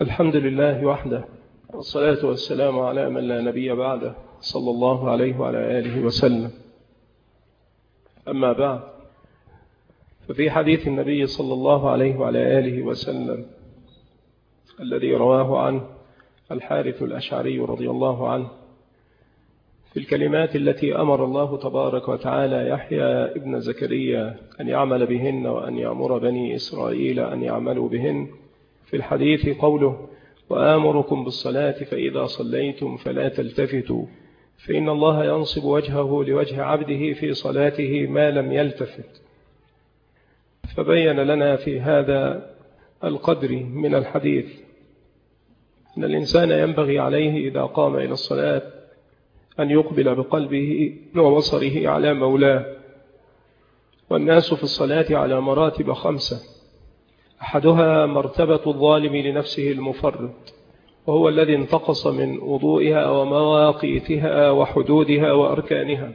الحمد لله وحده، والصلاة والسلام على من لا نبي بعده، صلى الله عليه وعلى آله وسلم. أما بعد، ففي حديث النبي صلى الله عليه وعلى آله وسلم الذي رواه عنه الحارث الأشعري رضي الله عنه في الكلمات التي أمر الله تبارك وتعالى يحيى ابن زكريا أن يعمل بهن وأن يأمر بني إسرائيل أن يعملوا بهن، في الحديث قوله: وآمركم بالصلاة فإذا صليتم فلا تلتفتوا فإن الله ينصب وجهه لوجه عبده في صلاته ما لم يلتفت. فبين لنا في هذا القدر من الحديث أن الإنسان ينبغي عليه إذا قام إلى الصلاة أن يقبل بقلبه وبصره على مولاه. والناس في الصلاة على مراتب 5، أحدها مرتبة الظالم لنفسه المفرط، وهو الذي انتقص من وضوئها ومواقيتها وحدودها وأركانها.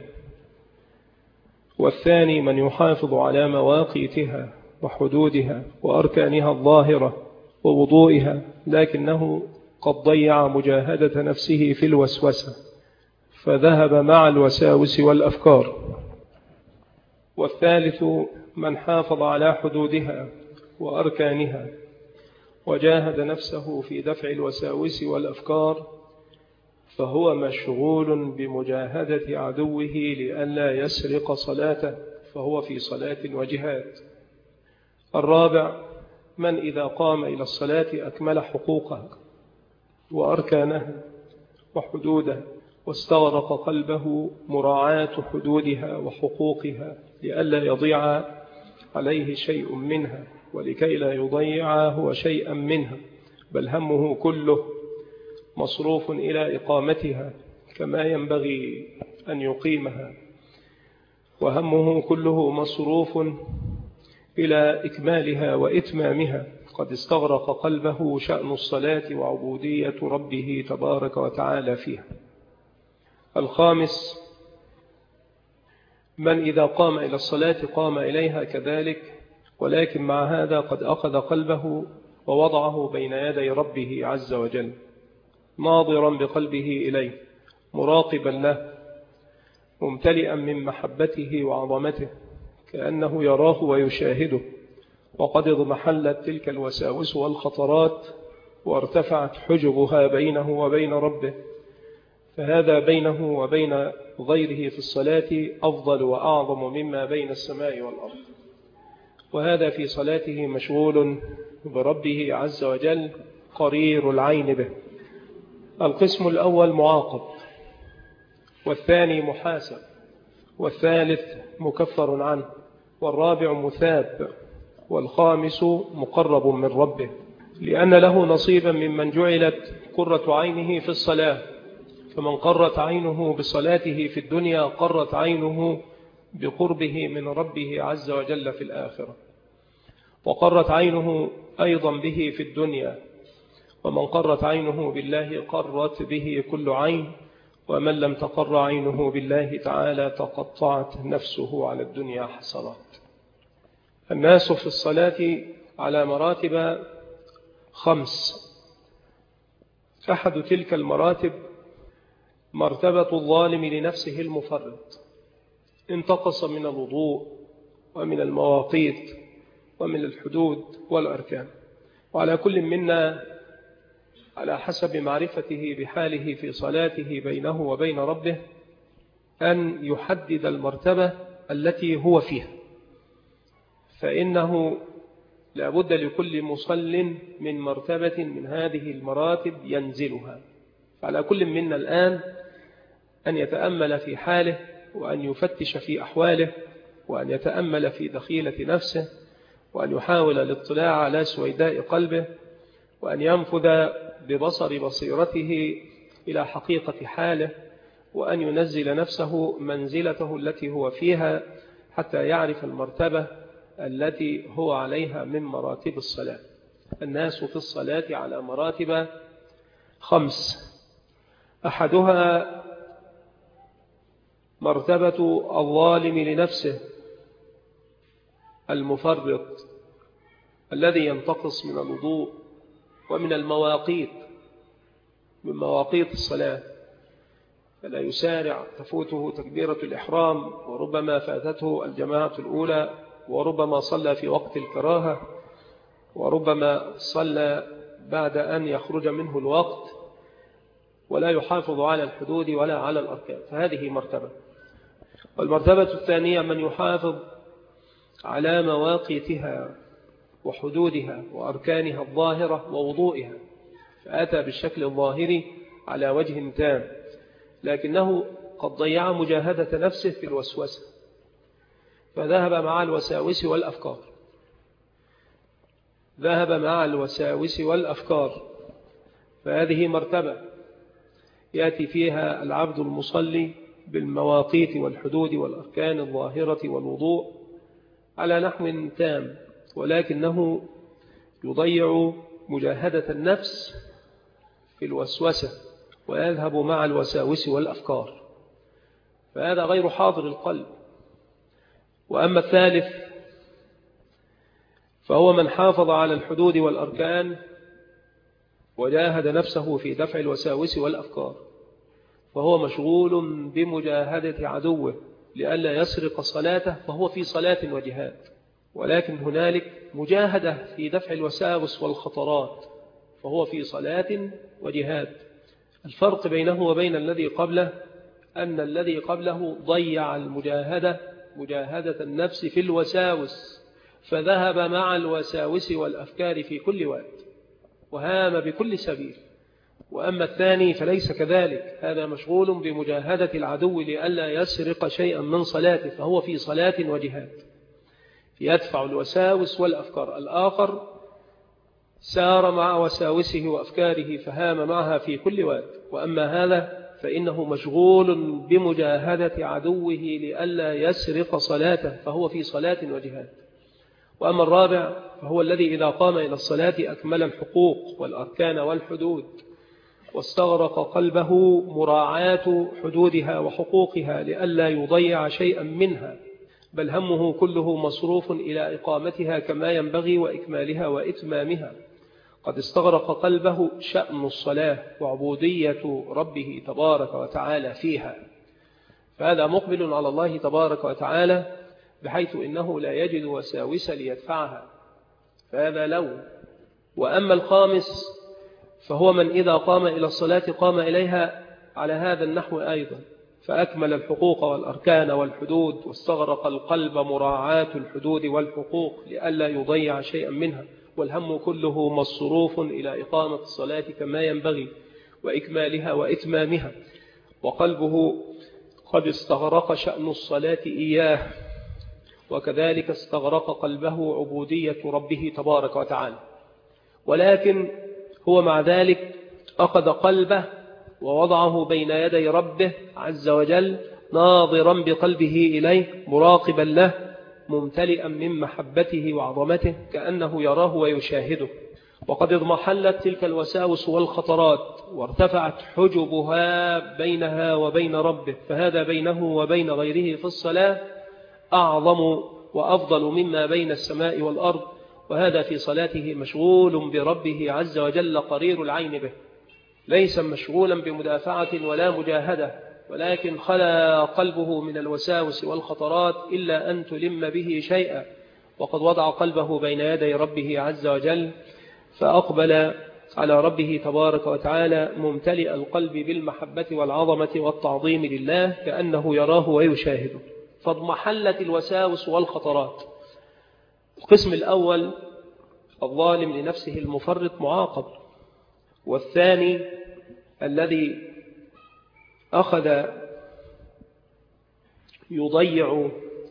والثاني من يحافظ على مواقيتها وحدودها وأركانها الظاهرة ووضوئها، لكنه قد ضيع مجاهدة نفسه في الوسوسة فذهب مع الوساوس والأفكار. والثالث من حافظ على حدودها وأركانها وجاهد نفسه في دفع الوساوس والأفكار، فهو مشغول بمجاهدة عدوه لئلا يسرق صلاته، فهو في صلاة وجهاد. الرابع من إذا قام إلى الصلاة أكمل حقوقها وأركانها وحدودها، واستغرق قلبه مراعاة حدودها وحقوقها لئلا يضيع عليه شيء منها، ولكي لا يضيع هو شيئا منها، بل همه كله مصروف إلى إقامتها كما ينبغي أن يقيمها، وهمه كله مصروف إلى إكمالها وإتمامها. قد استغرق قلبه شأن الصلاة وعبودية ربه تبارك وتعالى فيها. الخامس من إذا قام إلى الصلاة قام إليها كذلك، ولكن مع هذا قد أخذ قلبه ووضعه بين يدي ربه عز وجل، ناظرا بقلبه إليه، مراقبا له، ممتلئا من محبته وعظمته، كأنه يراه ويشاهده، وقد اضمحلت تلك الوساوس والخطرات وارتفعت حجبها بينه وبين ربه، فهذا بينه وبين غيره في الصلاة أفضل وأعظم مما بين السماء والأرض. وهذا في صلاته مشغول بربه عز وجل قرير العين به. القسم الأول معاقب، والثاني محاسب، والثالث مكفر عنه، والرابع مثاب، والخامس مقرب من ربه، لأن له نصيبا ممن جعلت قرة عينه في الصلاة. فمن قرت عينه بصلاته في الدنيا قرت عينه بقربه من ربه عز وجل في الآخرة، وقرت عينه أيضا به في الدنيا. ومن قرت عينه بالله قرت به كل عين، ومن لم تقر عينه بالله تعالى تقطعت نفسه على الدنيا حسرات. الناس في الصلاة على مراتب 5، أحد تلك المراتب مرتبة الظالم لنفسه المفرط، انتقص من الوضوء ومن المواقيت ومن الحدود والأركان. وعلى كل منا على حسب معرفته بحاله في صلاته بينه وبين ربه أن يحدد المرتبة التي هو فيها، فإنه لا بد لكل مصل من مرتبة من هذه المراتب ينزلها. فعلى كل منا الآن أن يتأمل في حاله، وأن يفتش في أحواله، وأن يتأمل في دخيلة نفسه، وأن يحاول الاطلاع على سويداء قلبه، وأن ينفذ ببصر بصيرته إلى حقيقة حاله، وأن ينزل نفسه منزلته التي هو فيها حتى يعرف المرتبة التي هو عليها من مراتب الصلاة. الناس في الصلاة على مراتب 5، أحدها مرتبة الظالم لنفسه المفرط الذي ينتقص من الوضوء ومن المواقيت من مواقيت الصلاة، فلا يسارع تفوته تكبيرة الإحرام، وربما فاتته الجماعة الأولى، وربما صلى في وقت الكراهة، وربما صلى بعد أن يخرج منه الوقت، ولا يحافظ على الحدود ولا على الأركان، فهذه مرتبة. والمرتبة الثانية من يحافظ على مواقيتها وحدودها وأركانها الظاهرة ووضوئها، فأتى بالشكل الظاهري على وجه تام، لكنه قد ضيع مجاهدة نفسه في الوسوسة، فذهب مع الوساوس والأفكار، فهذه مرتبة يأتي فيها العبد المصلي بالمواقيت والحدود والأركان الظاهرة والوضوء على نحو تام، ولكنه يضيع مجاهدة النفس في الوسوسة ويذهب مع الوساوس والأفكار، فهذا غير حاضر القلب. وأما الثالث فهو من حافظ على الحدود والأركان وجاهد نفسه في دفع الوساوس والأفكار، فهو مشغول بمجاهدة عدوه لئلا يسرق صلاته، فهو في صلاة وجهاد، ولكن هنالك مجاهدة في دفع الوساوس والخطرات، فهو في صلاة وجهاد. الفرق بينه وبين الذي قبله أن الذي قبله ضيع مجاهدة النفس في الوساوس، فذهب مع الوساوس والأفكار في كل وقت وهام بكل سبيل. وأما الثاني فليس كذلك، هذا مشغول بمجاهدة العدو لئلا يسرق شيئا من صلاته، فهو في صلاة وجهاد يدفع الوساوس والأفكار. الآخر سار مع وساوسه وأفكاره فهام معها في كل وقت، وأما هذا فإنه مشغول بمجاهدة عدوه لئلا يسرق صلاته، فهو في صلاة وجهاد. وأما الرابع فهو الذي إذا قام إلى الصلاة أكمل الحقوق والأركان والحدود، واستغرق قلبه مراعاة حدودها وحقوقها لئلا يضيع شيئا منها، بل همه كله مصروف إلى إقامتها كما ينبغي وإكمالها وإتمامها. قد استغرق قلبه شأن الصلاة وعبودية ربه تبارك وتعالى فيها، فهذا مقبل على الله تبارك وتعالى بحيث إنه لا يجد وساوس ليدفعها، فهذا لو. وأما الخامس فهو من إذا قام إلى الصلاة قام إليها على هذا النحو أيضا، فأكمل الحقوق والأركان والحدود، واستغرق القلب مراعاة الحدود والحقوق لئلا يضيع شيئا منها، والهم كله مصروف إلى إقامة الصلاة كما ينبغي وإكمالها وإتمامها، وقلبه قد استغرق شأن الصلاة إياه، وكذلك استغرق قلبه عبودية ربه تبارك وتعالى. ولكن هو مع ذلك أخذ قلبه ووضعه بين يدي ربه عز وجل، ناظرا بقلبه إليه مراقبا له ممتلئا من محبته وعظمته كأنه يراه ويشاهده. وقد اضمحلت تلك الوساوس والخطرات وارتفعت حجبها بينها وبين ربه، فهذا بينه وبين غيره في الصلاة أعظم وأفضل مما بين السماء والأرض، وهذا في صلاته مشغول بربه عز وجل قرير العين به، ليس مشغولا بمدافعة ولا مجاهدة، ولكن خلا قلبه من الوساوس والخطرات إلا أن تلم به شيئا، وقد وضع قلبه بين يدي ربه عز وجل، فأقبل على ربه تبارك وتعالى ممتلئ القلب بالمحبة والعظمة والتعظيم لله كأنه يراه ويشاهده، فاضمحلت الوساوس والخطرات. القسم الأول الظالم لنفسه المفرط معاقب، والثاني الذي أخذ يضيع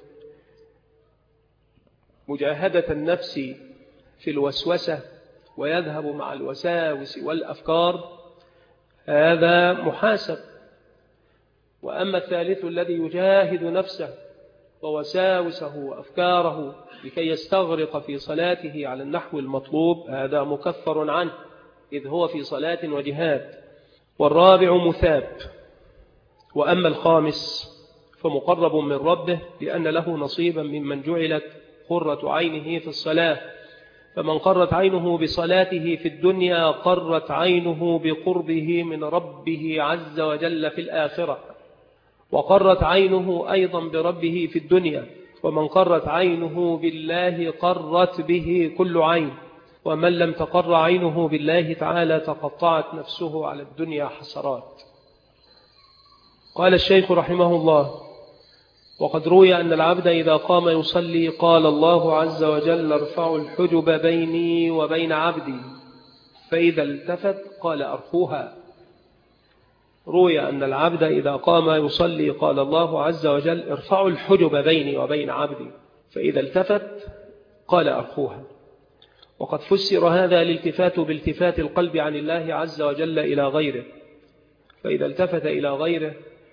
مجاهدة النفس في الوسوسة ويذهب مع الوساوس والأفكار، هذا محاسب. وأما الثالث الذي يجاهد نفسه ووساوسه وأفكاره لكي يستغرق في صلاته على النحو المطلوب، هذا مكفر عنه إذ هو في صلاة وجهاد. والرابع مثاب. وأما الخامس فمقرب من ربه لأن له نصيبا ممن جعلت قرة عينه في الصلاة، فمن قرت عينه بصلاته في الدنيا قرت عينه بقربه من ربه عز وجل في الآخرة، وقرت عينه أيضا بربه في الدنيا. ومن قرت عينه بالله قرت به كل عين، ومن لم تقر عينه بالله تعالى تقطعت نفسه على الدنيا حسرات. قال الشيخ رحمه الله: وقد روي أن العبد إذا قام يصلي قال الله عز وجل: ارفعوا الحجب بيني وبين عبدي، فإذا التفت قال: أرخوها. روي أن العبد إذا قام يصلي قال الله عز وجل: ارفعوا الحجب بيني وبين عبدي، فإذا التفت قال: أرخوها. وقد فسر هذا الالتفات بالتفات القلب عن الله عز وجل إلى غيره، فإذا التفت إلى غيره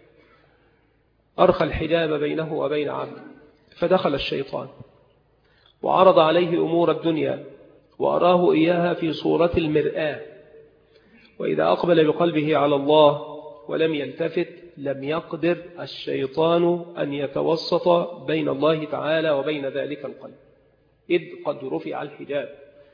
أرخى الحجاب بينه وبين عبده، فدخل الشيطان وعرض عليه أمور الدنيا وأراه إياها في صورة المرآة، وإذا أقبل بقلبه على الله ولم يلتفت لم يقدر الشيطان أن يتوسط بين الله تعالى وبين ذلك القلب، إذ قد رفع الحجاب.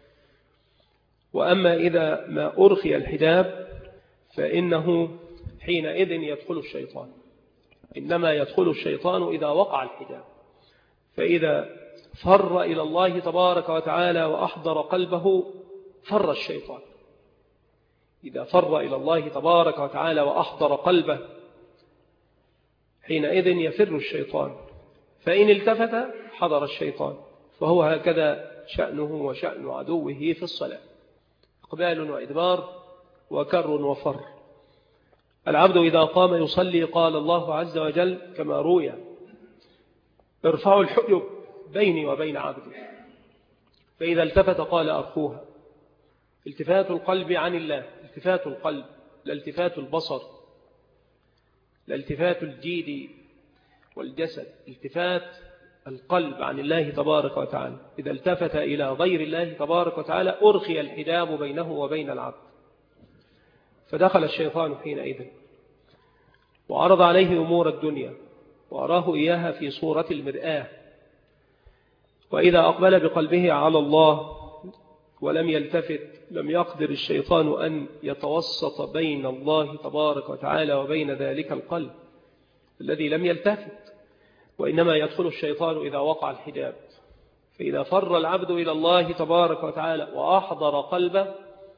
وأما إذا ما أرخي الحجاب فإنه حينئذ يدخل الشيطان، إنما يدخل الشيطان إذا وقع الحجاب، فإذا فر إلى الله تبارك وتعالى وأحضر قلبه فر الشيطان. إذا فر إلى الله تبارك وتعالى وأحضر قلبه حينئذ يفر الشيطان، فإن التفت حضر الشيطان. فهو هكذا شأنه وشأن عدوه في الصلاة، إقبال وإدبار وكر وفر. العبد إذا قام يصلي قال الله عز وجل كما روي: ارفعوا الحجب بيني وبين عبدي، فإذا التفت قال: أرخوها. التفات القلب عن الله، التفات القلب، لا التفات البصر، لا التفات الجيد والجسد، التفات القلب عن الله تبارك وتعالى. إذا التفت إلى غير الله تبارك وتعالى أرخي الحجاب بينه وبين العبد، فدخل الشيطان حينئذ وعرض عليه أمور الدنيا وأراه إياها في صورة المرآة، وإذا أقبل بقلبه على الله ولم يلتفت لم يقدر الشيطان أن يتوسط بين الله تبارك وتعالى وبين ذلك القلب الذي لم يلتفت، وإنما يدخل الشيطان إذا وقع الحجاب. فإذا فر العبد إلى الله تبارك وتعالى وأحضر قلبه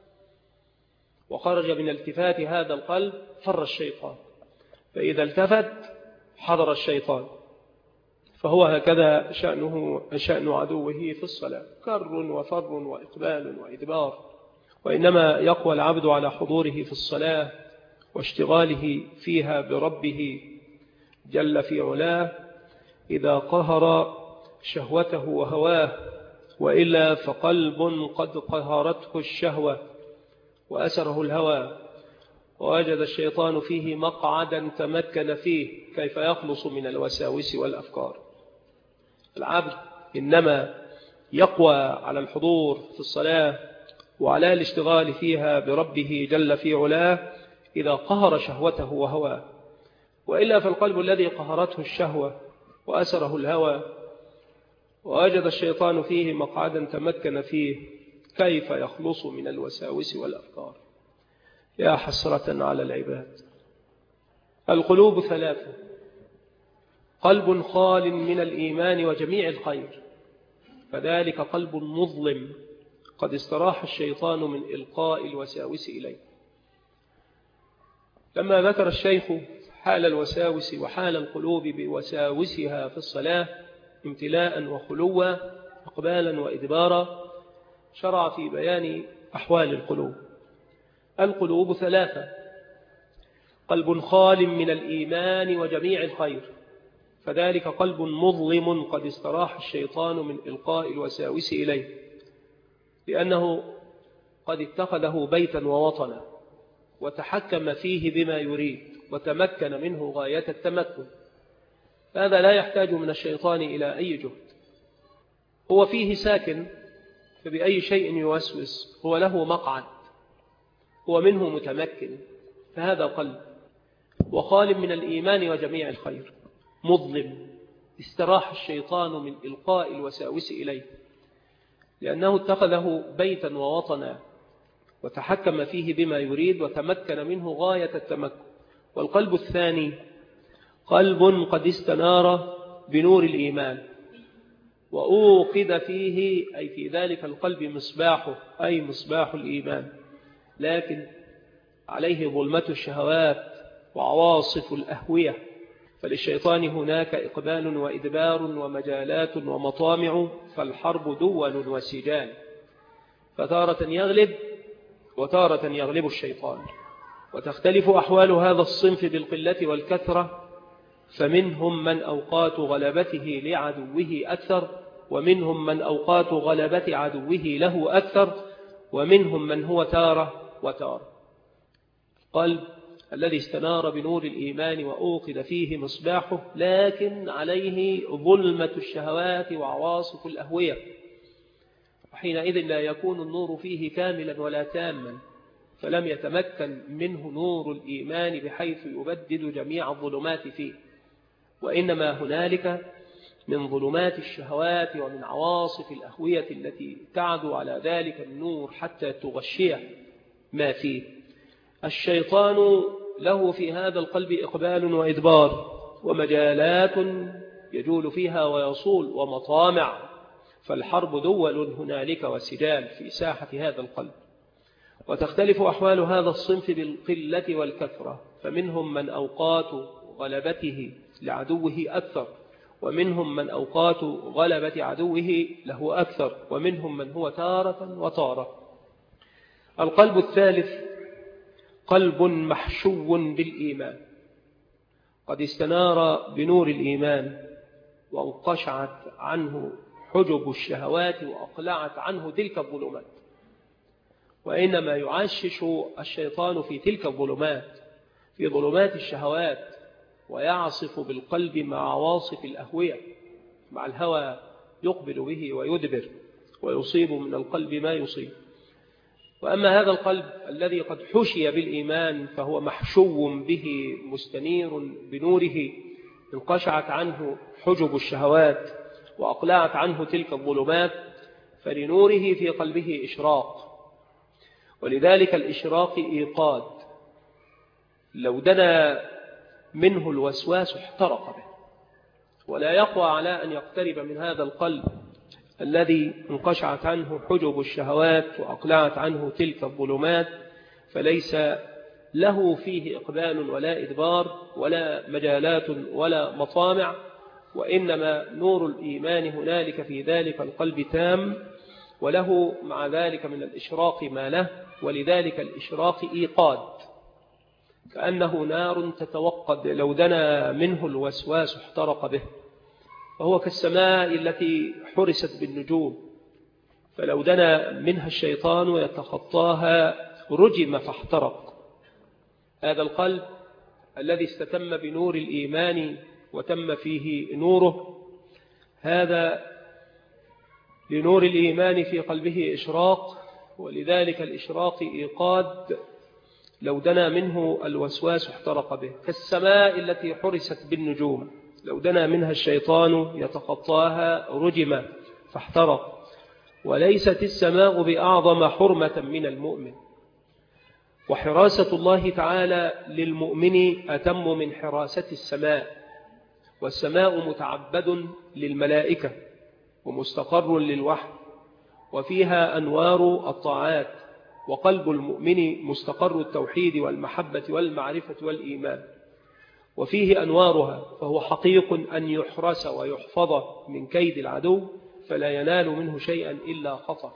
وخرج من التفات هذا القلب فر الشيطان، فإذا التفت حضر الشيطان. فهو هكذا شأنه شأن عدوه في الصلاة، كر وفر وإقبال وإدبار. وإنما يقوى العبد على حضوره في الصلاة واشتغاله فيها بربه جل في علاه إذا قهر شهوته وهواه، وإلا فقلب قد قهرته الشهوة وأسره الهوى ووجد الشيطان فيه مقعدا تمكن فيه، كيف يخلص من الوساوس والأفكار؟ العبد إنما يقوى على الحضور في الصلاة وعلى الاشتغال فيها بربه جل في علاه إذا قهر شهوته وهواه، وإلا فالقلب الذي قهرته الشهوة وأسره الهوى ووجد الشيطان فيه مقعدا تمكن فيه، كيف يخلص من الوساوس والأفكار؟ يا حسرة على العباد. القلوب ثلاثة: قلب خال من الإيمان وجميع الخير، فذلك قلب مظلم قد استراح الشيطان من إلقاء الوساوس إليه. لما ذكر الشيخ حال الوساوس وحال القلوب بوساوسها في الصلاة امتلاء وخلوا إقبالا وإدبارا، شرع في بيان أحوال القلوب. القلوب ثلاثة: قلب خال من الإيمان وجميع الخير، فذلك قلب مظلم قد استراح الشيطان من إلقاء الوساوس إليه، لأنه قد اتخذه بيتا ووطنا وتحكم فيه بما يريد وتمكن منه غاية التمكن. هذا لا يحتاج من الشيطان إلى أي جهد، هو فيه ساكن، فبأي شيء يوسوس، هو له مقعد، هو منه متمكن، فهذا قلب وخال من الإيمان وجميع الخير، مظلم استراح الشيطان من إلقاء الوساوس إليه، لأنه اتخذه بيتا ووطنا وتحكم فيه بما يريد وتمكن منه غاية التمكن. والقلب الثاني قلب قد استنار بنور الإيمان وأوقد فيه، أي في ذلك القلب مصباحه، أي مصباح الإيمان، لكن عليه ظلمة الشهوات وعواصف الأهوية. فللشيطان هناك إقبال وإدبار ومجالات ومطامع، فالحرب دول وسجال، فتارة يغلب وتارة يغلب الشيطان. وتختلف أحوال هذا الصنف بالقلة والكثرة، فمنهم من أوقات غلبته لعدوه أكثر، ومنهم من أوقات غلبة عدوه له أكثر، ومنهم من هو تارة وتارة. قلب الذي استنار بنور الإيمان وأوقد فيه مصباحه، لكن عليه ظلمة الشهوات وعواصف الأهوية، وحينئذ لا يكون النور فيه كاملا ولا تاما، فلم يتمكن منه نور الإيمان بحيث يبدد جميع الظلمات فيه، وإنما هنالك من ظلمات الشهوات ومن عواصف الأهوية التي تعدو على ذلك النور حتى تغشيه ما فيه. الشيطان له في هذا القلب إقبال وإدبار ومجالات يجول فيها ويصول ومطامع، فالحرب دول هنالك وسجال في ساحة هذا القلب. وتختلف أحوال هذا الصنف بالقلة والكثرة، فمنهم من أوقات غلبته لعدوه أكثر، ومنهم من أوقات غلبة عدوه له أكثر، ومنهم من هو تارة وتارة. القلب الثالث قلب محشو بالإيمان، قد استنار بنور الإيمان وانقشعت عنه حجب الشهوات وأقلعت عنه تلك الظلمات، وإنما يعشش الشيطان في تلك الظلمات، في ظلمات الشهوات، ويعصف بالقلب مع عواصف الأهوية، مع الهوى يقبل به ويدبر ويصيب من القلب ما يصيب. وأما هذا القلب الذي قد حشي بالإيمان فهو محشو به مستنير بنوره، انقشعت عنه حجب الشهوات وأقلعت عنه تلك الظلمات، فلنوره في قلبه إشراق، ولذلك الإشراق إيقاد، لو دنا منه الوسواس احترق به، ولا يقوى على أن يقترب من هذا القلب الذي انقشعت عنه حجب الشهوات وأقلعت عنه تلك الظلمات، فليس له فيه إقبال ولا إدبار ولا مجالات ولا مطامع، وإنما نور الإيمان هنالك في ذلك القلب تام، وله مع ذلك من الإشراق ما له، ولذلك الإشراق إيقاد، كأنه نار تتوقد، لو دنا منه الوسواس احترق به. وهو كالسماء التي حرست بالنجوم، فلو دنا منها الشيطان يتخطاها رجم فاحترق. هذا القلب الذي استتم بنور الإيمان وتم فيه نوره، هذا لنور الإيمان في قلبه إشراق، ولذلك الإشراق إيقاد، لو دنا منه الوسواس احترق به. كالسماء التي حرست بالنجوم، لو دنا منها الشيطان يتخطاها رجم فاحترق. وليست السماء بأعظم حرمة من المؤمن، وحراسة الله تعالى للمؤمن أتم من حراسة السماء، والسماء متعبد للملائكة ومستقر للوحي، وفيها أنوار الطاعات، وقلب المؤمن مستقر التوحيد والمحبة والمعرفة والإيمان، وفيه أنوارها، فهو حقيق أن يحرس ويحفظ من كيد العدو، فلا ينال منه شيئا إلا خطفه،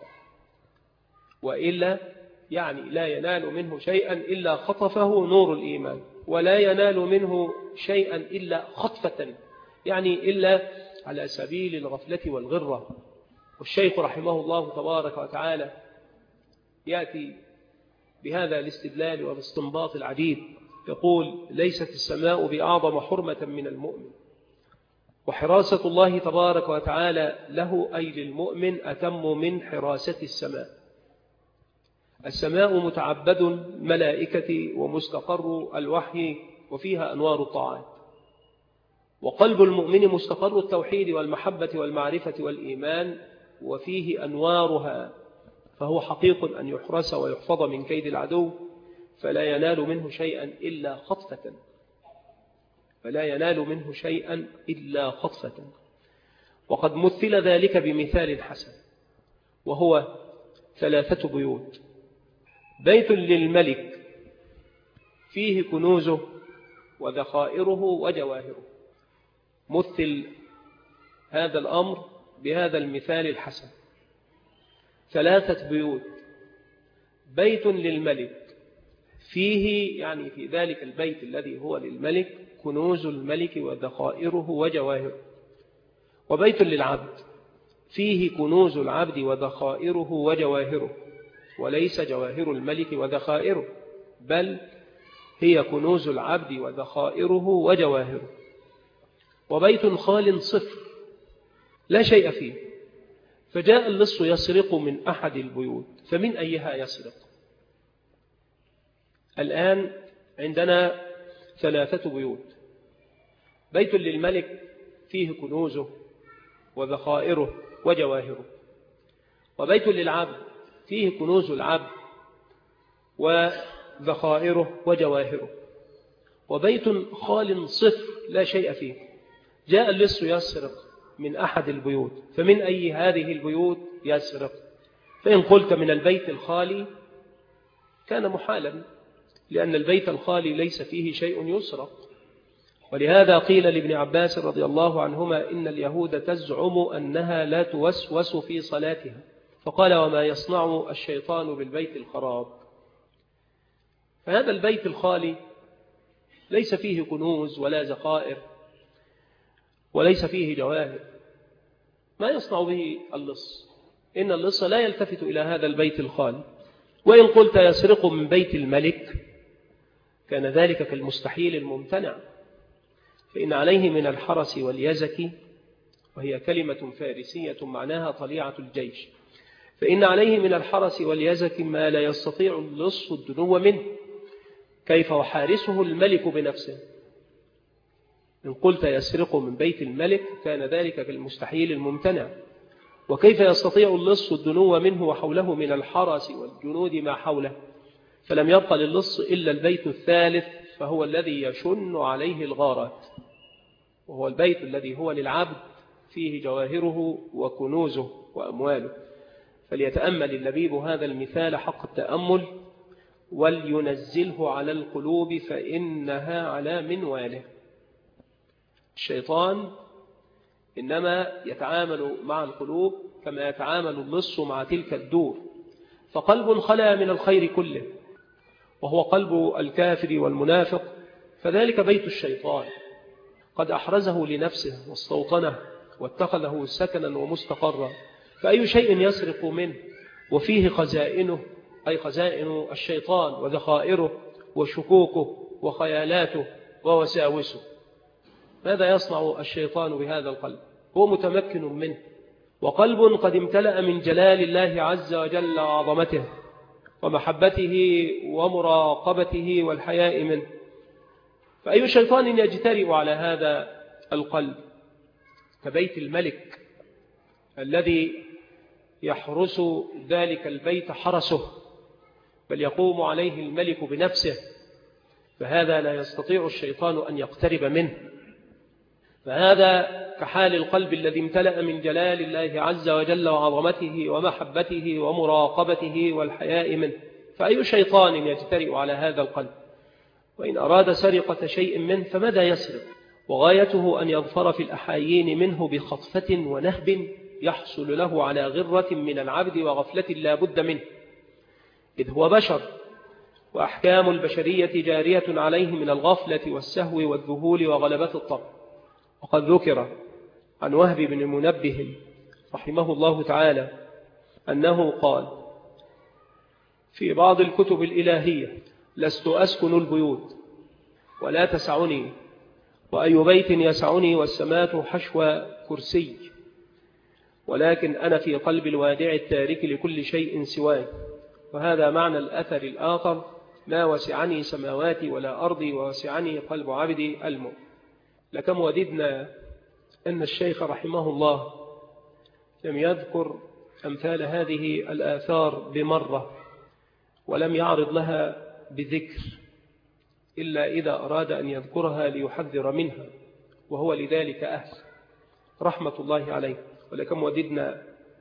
وإلا يعني لا ينال منه شيئا إلا خطفه نور الإيمان، ولا ينال منه شيئا إلا خطفة، يعني إلا على سبيل الغفلة والغرة. والشيخ رحمه الله تبارك وتعالى يأتي بهذا الاستدلال والاستنباط العجيب، يقول: ليست السماء بأعظم حرمة من المؤمن، وحراسة الله تبارك وتعالى له أي للمؤمن أتم من حراسة السماء. السماء متعبد ملائكة ومستقر الوحي، وفيها أنوار الطاعات، وقلب المؤمن مستقر التوحيد والمحبة والمعرفة والإيمان، وفيه أنوارها، فهو حقيق أن يحرس ويحفظ من كيد العدو، فلا ينال منه شيئا إلا خطفة، فلا ينال منه شيئا إلا خطفة. وقد مثل ذلك بمثال حسن، وهو 3 بيوت: بيت للملك فيه كنوزه وذخائره وجواهره. مثل هذا الأمر بهذا المثال الحسن: 3 بيوت، بيت للملك فيه، يعني في ذلك البيت الذي هو للملك، كنوز الملك وذخائره وجواهره. وبيت للعبد فيه كنوز العبد وذخائره وجواهره، وليس جواهر الملك وذخائره، بل هي كنوز العبد وذخائره وجواهره. وبيت خال صفر لا شيء فيه، فجاء اللص يسرق من أحد البيوت، فمن أيها يسرق؟ الآن عندنا 3 بيوت: بيت للملك فيه كنوزه وذخائره وجواهره، وبيت للعبد فيه كنوز العبد وذخائره وجواهره، وبيت خال صفر لا شيء فيه. جاء اللص يسرق من أحد البيوت، فمن أي هذه البيوت يسرق؟ فإن قلت من البيت الخالي كان محالا، لأن البيت الخالي ليس فيه شيء يسرق. ولهذا قيل لابن عباس رضي الله عنهما: إن اليهود تزعم أنها لا توسوس في صلاتها، فقال: وما يصنع الشيطان بالبيت الخراب؟ فهذا البيت الخالي ليس فيه كنوز ولا ذخائر وليس فيه جواهر، ما يصنع به اللص؟ إن اللص لا يلتفت إلى هذا البيت الخالي. وإن قلت يسرق من بيت الملك كان ذلك كالمستحيل الممتنع، فإن عليه من الحرس واليزك، وهي كلمة فارسية معناها طليعة الجيش، فإن عليه من الحرس واليزك ما لا يستطيع اللص الدنو منه، كيف وحارسه الملك بنفسه؟ إن قلت يسرق من بيت الملك كان ذلك كالمستحيل الممتنع، وكيف يستطيع اللص الدنو منه وحوله من الحرس والجنود ما حوله؟ فلم يبقى للص إلا البيت الثالث، فهو الذي يشن عليه الغارات، وهو البيت الذي هو للعبد فيه جواهره وكنوزه وأمواله. فليتأمل اللبيب هذا المثال حق التأمل، ولينزله على القلوب فإنها على منواله. الشيطان إنما يتعامل مع القلوب كما يتعامل اللص مع تلك الدور، فقلب خلا من الخير كله وهو قلب الكافر والمنافق، فذلك بيت الشيطان، قد أحرزه لنفسه واستوطنه واتخذه سكنا ومستقرا، فأي شيء يسرق منه وفيه خزائنه، أي خزائن الشيطان وذخائره وشكوكه وخيالاته ووساوسه. ماذا يصنع الشيطان بهذا القلب؟ هو متمكن منه، وقلب قد امتلأ من جلال الله عز وجل وعظمته ومحبته ومراقبته والحياء منه، فأي شيطان يجترئ على هذا القلب؟ كبيت الملك الذي يحرس ذلك البيت حرسه، بل يقوم عليه الملك بنفسه، فهذا لا يستطيع الشيطان أن يقترب منه. فهذا كحال القلب الذي امتلأ من جلال الله عز وجل وعظمته ومحبته ومراقبته والحياء منه، فأي شيطان يجترئ على هذا القلب؟ وإن أراد سرقة شيء منه فماذا يسرق؟ وغايته أن يظفر في الأحايين منه بخطفة ونهب يحصل له على غرة من العبد وغفلة لا بد منه، إذ هو بشر، وأحكام البشرية جارية عليه من الغفلة والسهو والذهول وغلبة الطبع. وقد ذكر عن وهب بن منبه رحمه الله تعالى أنه قال في بعض الكتب الإلهية: لست أسكن البيوت ولا تسعني، وأي بيت يسعني والسماء حشو كرسي، ولكن أنا في قلب الوادع التارك لكل شيء سواي. وهذا معنى الأثر الآخر: ما وسعني سماواتي ولا أرضي ووسعني قلب عبدي المؤمن. لكم وددنا أن الشيخ رحمه الله لم يذكر أمثال هذه الآثار بمرة، ولم يعرض لها بذكر إلا إذا أراد أن يذكرها ليحذر منها، وهو لذلك أهل رحمة الله عليه. ولكم وددنا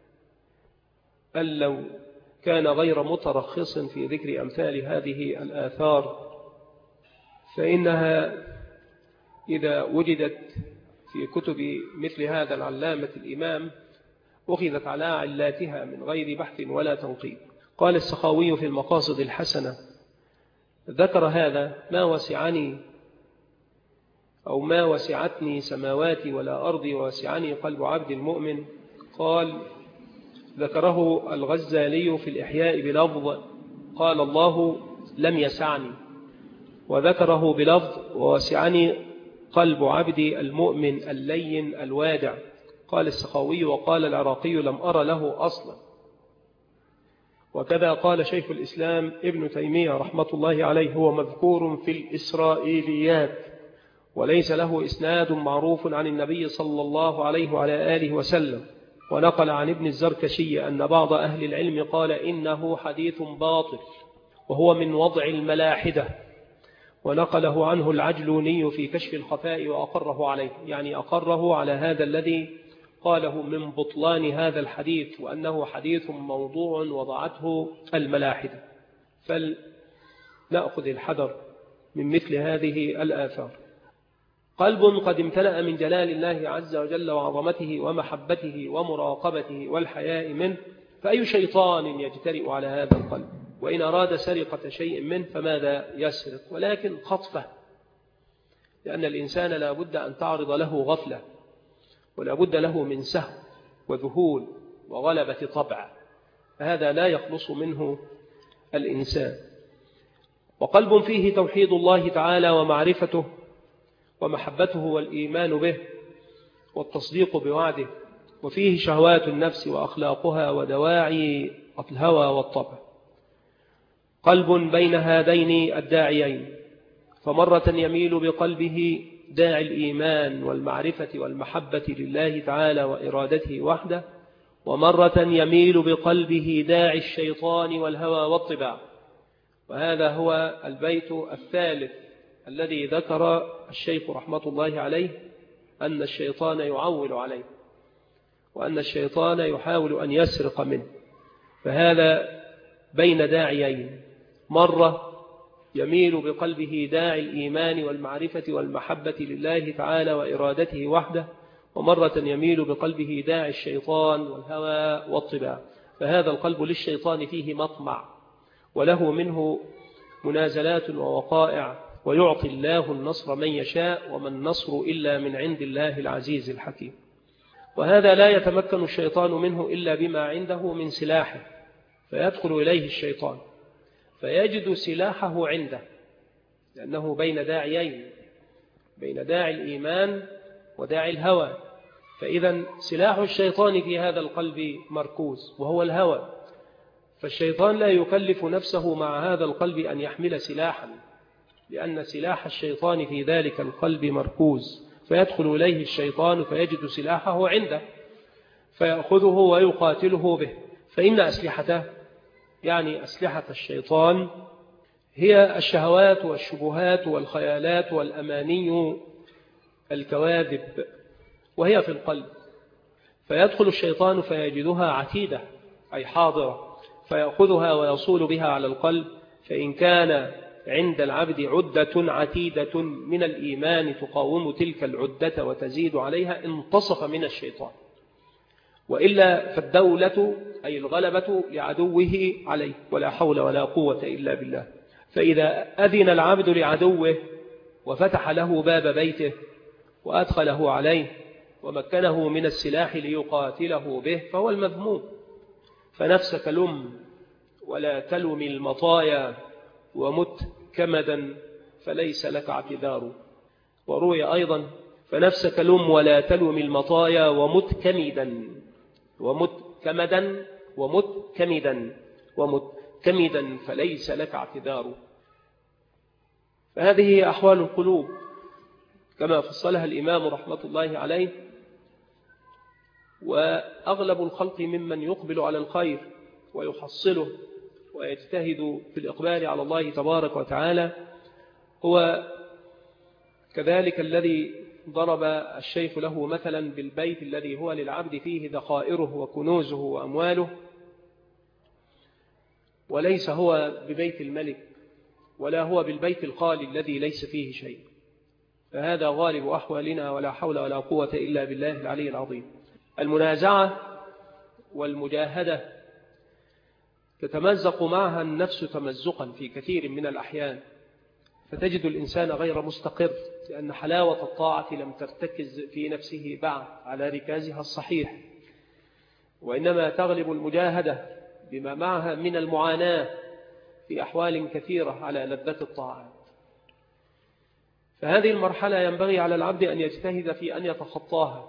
أن لو كان غير مترخص في ذكر أمثال هذه الآثار، فإنها إذا وجدت في كتب مثل هذا العلامة الإمام أخذت على علاتها من غير بحث ولا تنقيب. قال السخاوي في المقاصد الحسنة: ذكر هذا ما وسعني أو ما وسعتني سماواتي ولا أرضي ووسعني قلب عبد المؤمن. قال ذكره الغزالي في الإحياء بلفظ قال الله لم يسعني، وذكره بلفظ ووسعني قلب عبدي المؤمن اللين الوادع. قال السخاوي: وقال العراقي لم أرى له أصلا. وكذا قال شيخ الإسلام ابن تيمية رحمة الله عليه: هو مذكور في الإسرائيليات وليس له إسناد معروف عن النبي صلى الله عليه وعلى آله وسلم. ونقل عن ابن الزركشي أن بعض أهل العلم قال إنه حديث باطل وهو من وضع الملاحدة، ونقله عنه العجلوني في كشف الخفاء وأقره عليه، يعني أقره على هذا الذي قاله من بطلان هذا الحديث، وأنه حديث موضوع وضعته الملاحدة. فلنأخذ الحذر من مثل هذه الآثار. قلب قد امتلأ من جلال الله عز وجل وعظمته ومحبته ومراقبته والحياء منه، فأي شيطان يجترئ على هذا القلب؟ وإن أراد سرقة شيء منه فماذا يسرق؟ ولكن خطفه، لأن الإنسان لا بد أن تعرض له غفلة، ولا بد له من سهو وذهول وغلبة طبع، فهذا لا يخلص منه الإنسان. وقلب فيه توحيد الله تعالى ومعرفته ومحبته والإيمان به والتصديق بوعده، وفيه شهوات النفس وأخلاقها ودواعي الهوى والطبع. قلب بين هذين الداعيين، فمرة يميل بقلبه داعي الإيمان والمعرفة والمحبة لله تعالى وإرادته وحده، ومرة يميل بقلبه داعي الشيطان والهوى والطباع. وهذا هو البيت الثالث الذي ذكر الشيخ رحمة الله عليه أن الشيطان يعول عليه، وأن الشيطان يحاول أن يسرق منه. فهذا بين داعيين، مرة يميل بقلبه داعي الإيمان والمعرفة والمحبة لله تعالى وإرادته وحده، ومرة يميل بقلبه داعي الشيطان والهوى والطباع. فهذا القلب للشيطان فيه مطمع، وله منه منازلات ووقائع، ويعطي الله النصر من يشاء، وما النصر إلا من عند الله العزيز الحكيم. وهذا لا يتمكن الشيطان منه إلا بما عنده من سلاحه، فيدخل إليه الشيطان فيجد سلاحه عنده، لأنه بين داعيين، بين داعي الإيمان وداعي الهوى. فإذا سلاح الشيطان في هذا القلب مركوز وهو الهوى، فالشيطان لا يكلف نفسه مع هذا القلب أن يحمل سلاحا، لأن سلاح الشيطان في ذلك القلب مركوز، فيدخل إليه الشيطان فيجد سلاحه عنده فيأخذه ويقاتله به. فإن أسلحته، يعني أسلحة الشيطان، هي الشهوات والشبهات والخيالات والأماني الكواذب، وهي في القلب. فيدخل الشيطان فيجدها عتيدة أي حاضرة، فيأخذها ويصول بها على القلب. فإن كان عند العبد عدة عتيدة من الإيمان تقاوم تلك العدة وتزيد عليها، انتصف من الشيطان. وإلا فالدولة أي الغلبة لعدوه عليه، ولا حول ولا قوة إلا بالله. فإذا أذن العبد لعدوه وفتح له باب بيته وأدخله عليه ومكنه من السلاح ليقاتله به فهو المذموم. فنفسك لم ولا تلم المطايا ومت كمدا فليس لك اعتذار. وروي أيضا: فنفسك لم ولا تلم المطايا ومت كمدا، ومت كمدا، ومت كمدا، ومت كمدا فليس لك اعتذار. فهذه أحوال القلوب كما فصلها الإمام رحمة الله عليه. وأغلب الخلق ممن يقبل على الخير ويحصله ويجتهد في الإقبال على الله تبارك وتعالى هو كذلك الذي ضرب الشيخ له مثلا بالبيت الذي هو للعبد فيه ذخائره وكنوزه وأمواله، وليس هو ببيت الملك ولا هو بالبيت الخالي الذي ليس فيه شيء. فهذا غالب أحوالنا، ولا حول ولا قوة إلا بالله العلي العظيم. المنازعة والمجاهدة تتمزق معها النفس تمزقا في كثير من الأحيان، فتجد الإنسان غير مستقر، لأن حلاوة الطاعة لم ترتكز في نفسه بعد على ركازها الصحيح، وإنما تغلب المجاهدة بما معها من المعاناة في أحوال كثيرة على لذة الطاعات. فهذه المرحلة ينبغي على العبد أن يجتهد في أن يتخطاها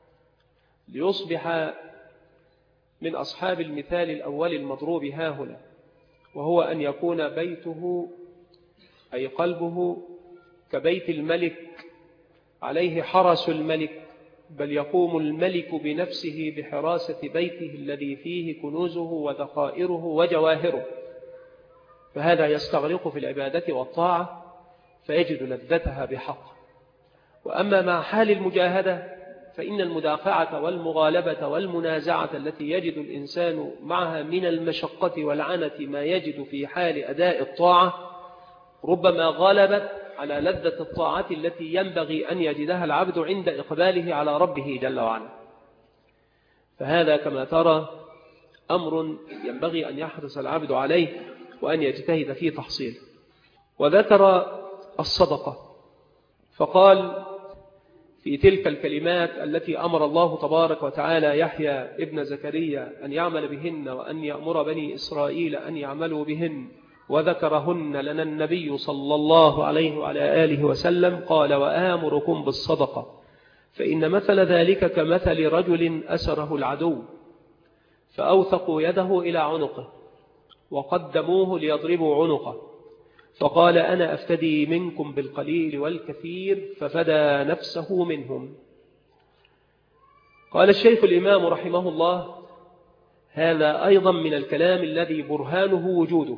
ليصبح من أصحاب المثال الأول المضروب هاهنا، وهو أن يكون بيته أي قلبه كبيت الملك عليه حرس الملك، بل يقوم الملك بنفسه بحراسة بيته الذي فيه كنوزه وذخائره وجواهره، فهذا يستغرق في العبادة والطاعة فيجد لذتها بحق. وأما مع حال المجاهدة فإن المدافعة والمغالبة والمنازعة التي يجد الإنسان معها من المشقة والعنة ما يجد في حال أداء الطاعة ربما غلبت على لذة الطاعة التي ينبغي أن يجدها العبد عند إقباله على ربه جل وعلا. فهذا كما ترى أمر ينبغي أن يحرص العبد عليه وأن يجتهد في تحصيله. وذكر الصدقة فقال في تلك الكلمات التي أمر الله تبارك وتعالى يحيى ابن زكريا أن يعمل بهن وأن يأمر بني إسرائيل أن يعملوا بهن وذكرهن لنا النبي صلى الله عليه وعلى آله وسلم، قال وآمركم بالصدقة فإن مثل ذلك كمثل رجل أسره العدو فأوثقوا يده إلى عنقه وقدموه ليضربوا عنقه فقال أنا أفتدي منكم بالقليل والكثير ففدى نفسه منهم. قال الشيخ الإمام رحمه الله هذا أيضا من الكلام الذي برهانه وجوده،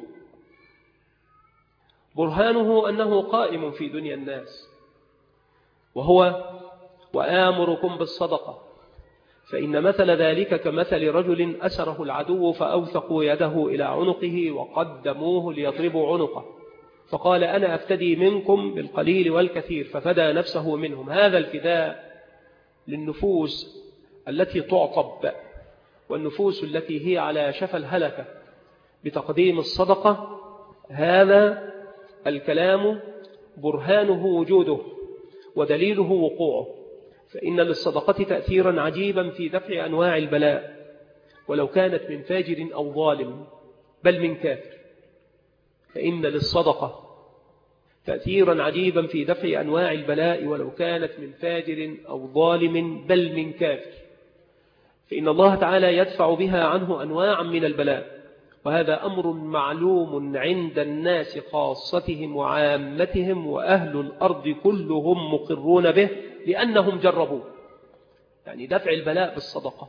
برهانه أنه قائم في دنيا الناس، وهو وآمركم بالصدقة فإن مثل ذلك كمثل رجل أسره العدو فأوثقوا يده إلى عنقه وقدموه ليضربوا عنقه فقال أنا أفتدي منكم بالقليل والكثير ففدى نفسه منهم. هذا الفداء للنفوس التي تعطب والنفوس التي هي على شفا الهلكة بتقديم الصدقة، هذا الكلام برهانه وجوده ودليله وقوعه. فإن للصدقة تأثيرا عجيبا في دفع أنواع البلاء ولو كانت من فاجر أو ظالم بل من كافر. فإن للصدقة تأثيرا عجيبا في دفع أنواع البلاء ولو كانت من فاجر أو ظالم بل من كافر، فإن الله تعالى يدفع بها عنه أنواعا من البلاء، وهذا أمر معلوم عند الناس خاصتهم وعامتهم، وأهل الأرض كلهم مقرون به لأنهم جربوه. يعني دفع البلاء بالصدقة،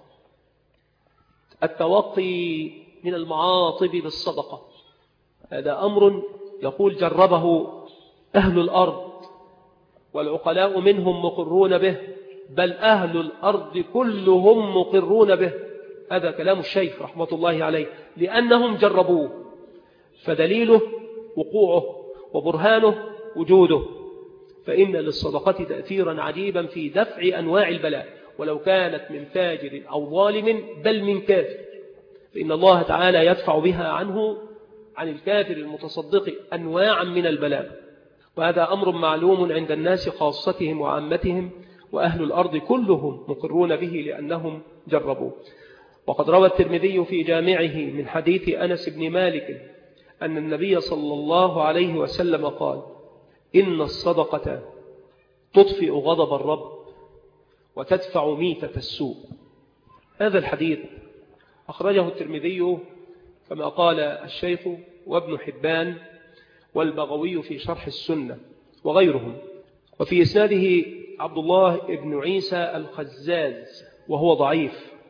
التوقي من المعاطب بالصدقة، هذا أمر يقول جربه أهل الأرض والعقلاء منهم مقرون به، بل أهل الأرض كلهم مقرون به. هذا كلام الشيخ رحمة الله عليه لأنهم جربوه، فدليله وقوعه وبرهانه وجوده. فإن للصدقة تأثيرا عجيبا في دفع أنواع البلاء ولو كانت من فاجر أو ظالم بل من كافر، فإن الله تعالى يدفع بها عنه عن الكافر المتصدق أنواعا من البلاء، وهذا أمر معلوم عند الناس خاصتهم وعامتهم، وأهل الأرض كلهم مقرون به لأنهم جربوا. وقد روى الترمذي في جامعه من حديث أنس بن مالك أن النبي صلى الله عليه وسلم قال إن الصدقة تطفئ غضب الرب وتدفع ميتة السوء. هذا الحديث أخرجه الترمذي كما قال الشيخ وابن حبان والبغوي في شرح السنة وغيرهم، وفي إسناده عبد الله بن عيسى الخزاز وهو ضعيف،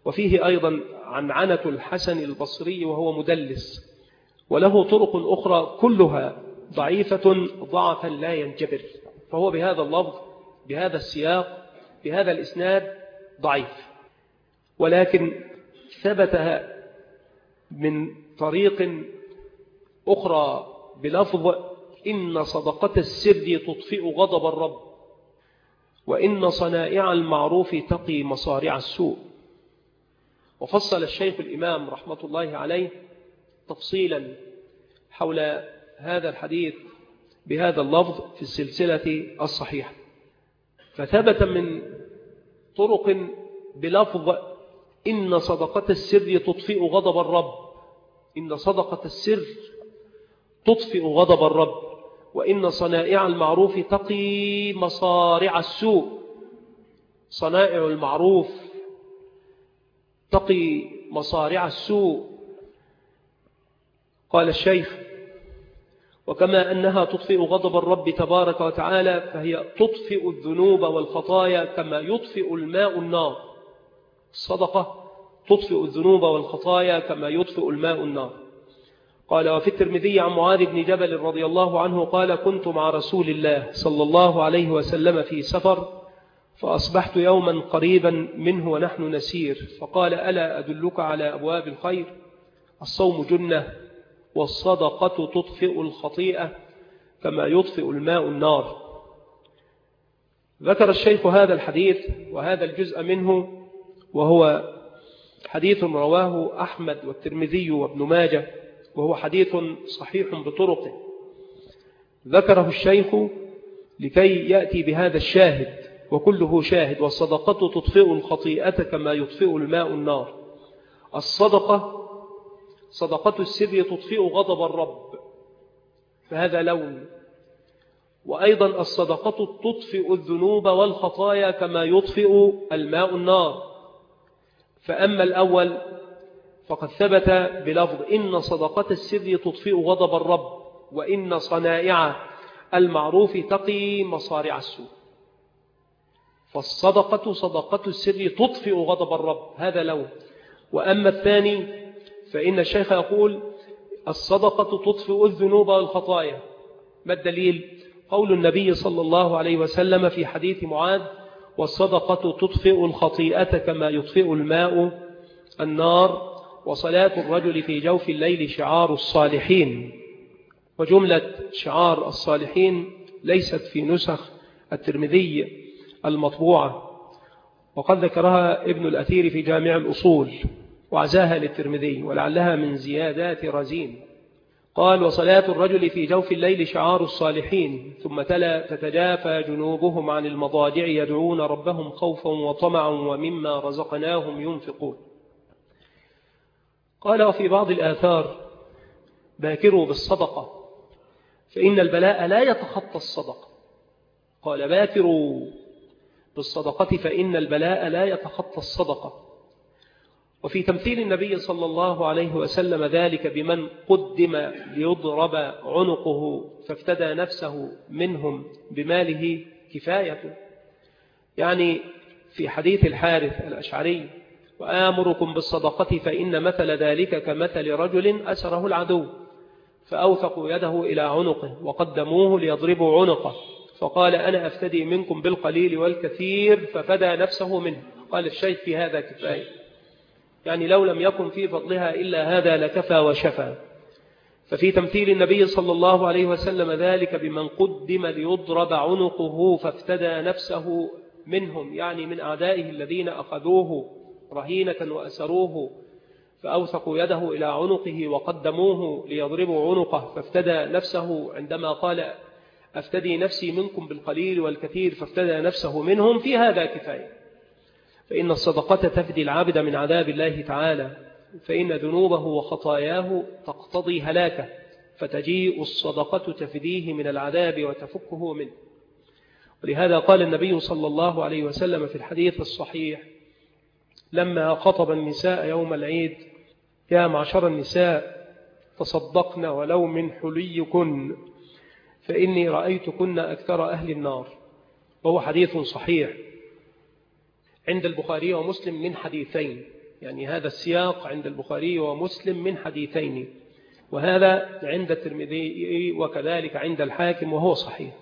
وفيه أيضا عنعنة الحسن البصري وهو مدلس، وله طرق أخرى كلها ضعيفة ضعفا لا ينجبر، فهو بهذا اللفظ بهذا السياق بهذا الإسناد ضعيف. ولكن ثبت من طريق أخرى بلفظ إن صدقة السر تطفئ غضب الرب، وإن صنائع المعروف تقي مصارع السوء. وفصل الشيخ الإمام رحمة الله عليه تفصيلا حول هذا الحديث بهذا اللفظ في السلسلة الصحيحة، فثبت من طرق بلفظ إن صدقة السر تطفئ غضب الرب، إن صدقة السر تطفئ غضب الرب، وإن صنائع المعروف تقي مصارع السوء. صنائع المعروف تقي مصارع السوء. قال الشيخ: وكما أنها تطفئ غضب الرب تبارك وتعالى، فهي تطفئ الذنوب والخطايا كما يطفئ الماء النار. الصدقة تطفئ الذنوب والخطايا كما يطفئ الماء النار. قال: وفي الترمذي عن معاذ بن جبل رضي الله عنه قال: كنت مع رسول الله صلى الله عليه وسلم في سفر، فأصبحت يوما قريبا منه ونحن نسير، فقال: ألا أدلك على أبواب الخير؟ الصوم جنة، والصدقة تطفئ الخطيئة كما يطفئ الماء النار. ذكر الشيخ هذا الحديث وهذا الجزء منه، وهو حديث رواه أحمد والترمذي وابن ماجه، وهو حديث صحيح بطرقه. ذكره الشيخ لكي يأتي بهذا الشاهد، وكله شاهد: والصدقة تطفئ الخطيئة كما يطفئ الماء النار. الصدقة صدقة السر تطفئ غضب الرب، فهذا لون. وأيضا الصدقة تطفئ الذنوب والخطايا كما يطفئ الماء النار. فأما الأول فقد ثبت بلفظ إن صدقة السر تطفئ غضب الرب، وإن صنائع المعروف تقي مصارع السوء. فالصدقة صدقة السر تطفئ غضب الرب، هذا لون. وأما الثاني فإن الشيخ يقول الصدقة تطفئ الذنوب والخطايا. ما الدليل؟ قول النبي صلى الله عليه وسلم في حديث معاذ: والصدقة تطفئ الخطيئة كما يطفئ الماء النار، وصلاة الرجل في جوف الليل شعار الصالحين. وجملة شعار الصالحين ليست في نسخ الترمذي المطبوعة، وقد ذكرها ابن الأثير في جامع الأصول وعزاها للترمذي، ولعلها من زيادات رزين. قال: وصلاة الرجل في جوف الليل شعار الصالحين، ثم تلا: تتجافى جنوبهم عن المضاجع يدعون ربهم خوفا وطمعا ومما رزقناهم ينفقون. قال: وفي بعض الآثار: باكروا بالصدقة فإن البلاء لا يتخطى الصدقة. قال: باكروا بالصدقة فإن البلاء لا يتخطى الصدقة. وفي تمثيل النبي صلى الله عليه وسلم ذلك بمن قدم ليضرب عنقه فافتدى نفسه منهم بماله كفاية، يعني في حديث الحارث الأشعري: وآمركم بالصدقة فإن مثل ذلك كمثل رجل أسره العدو فأوثقوا يده إلى عنقه وقدموه ليضربوا عنقه، فقال: أنا أفتدي منكم بالقليل والكثير، ففدى نفسه منه. قال الشيخ: في هذا كفاية، يعني لو لم يكن في فضلها إلا هذا لكفى وشفى. ففي تمثيل النبي صلى الله عليه وسلم ذلك بمن قدم ليضرب عنقه فافتدى نفسه منهم، يعني من أعدائه الذين أخذوه رهينة وأسروه فأوثقوا يده إلى عنقه وقدموه ليضربوا عنقه فافتدى نفسه، عندما قال: أفتدي نفسي منكم بالقليل والكثير فافتدى نفسه منهم. في هذا كفاية، فإن الصدقة تفدي العبد من عذاب الله تعالى، فإن ذنوبه وخطاياه تقتضي هلاكه، فتجيء الصدقة تفديه من العذاب وتفكه منه. ولهذا قال النبي صلى الله عليه وسلم في الحديث الصحيح لما خطب النساء يوم العيد: يا معشر النساء تصدقن ولو من حليكن فإني رأيتكن أكثر أهل النار. وهو حديث صحيح عند البخاري ومسلم من حديثين: يعني هذا السياق عند البخاري ومسلم من حديثين، وهذا عند الترمذي وكذلك عند الحاكم وهو صحيح.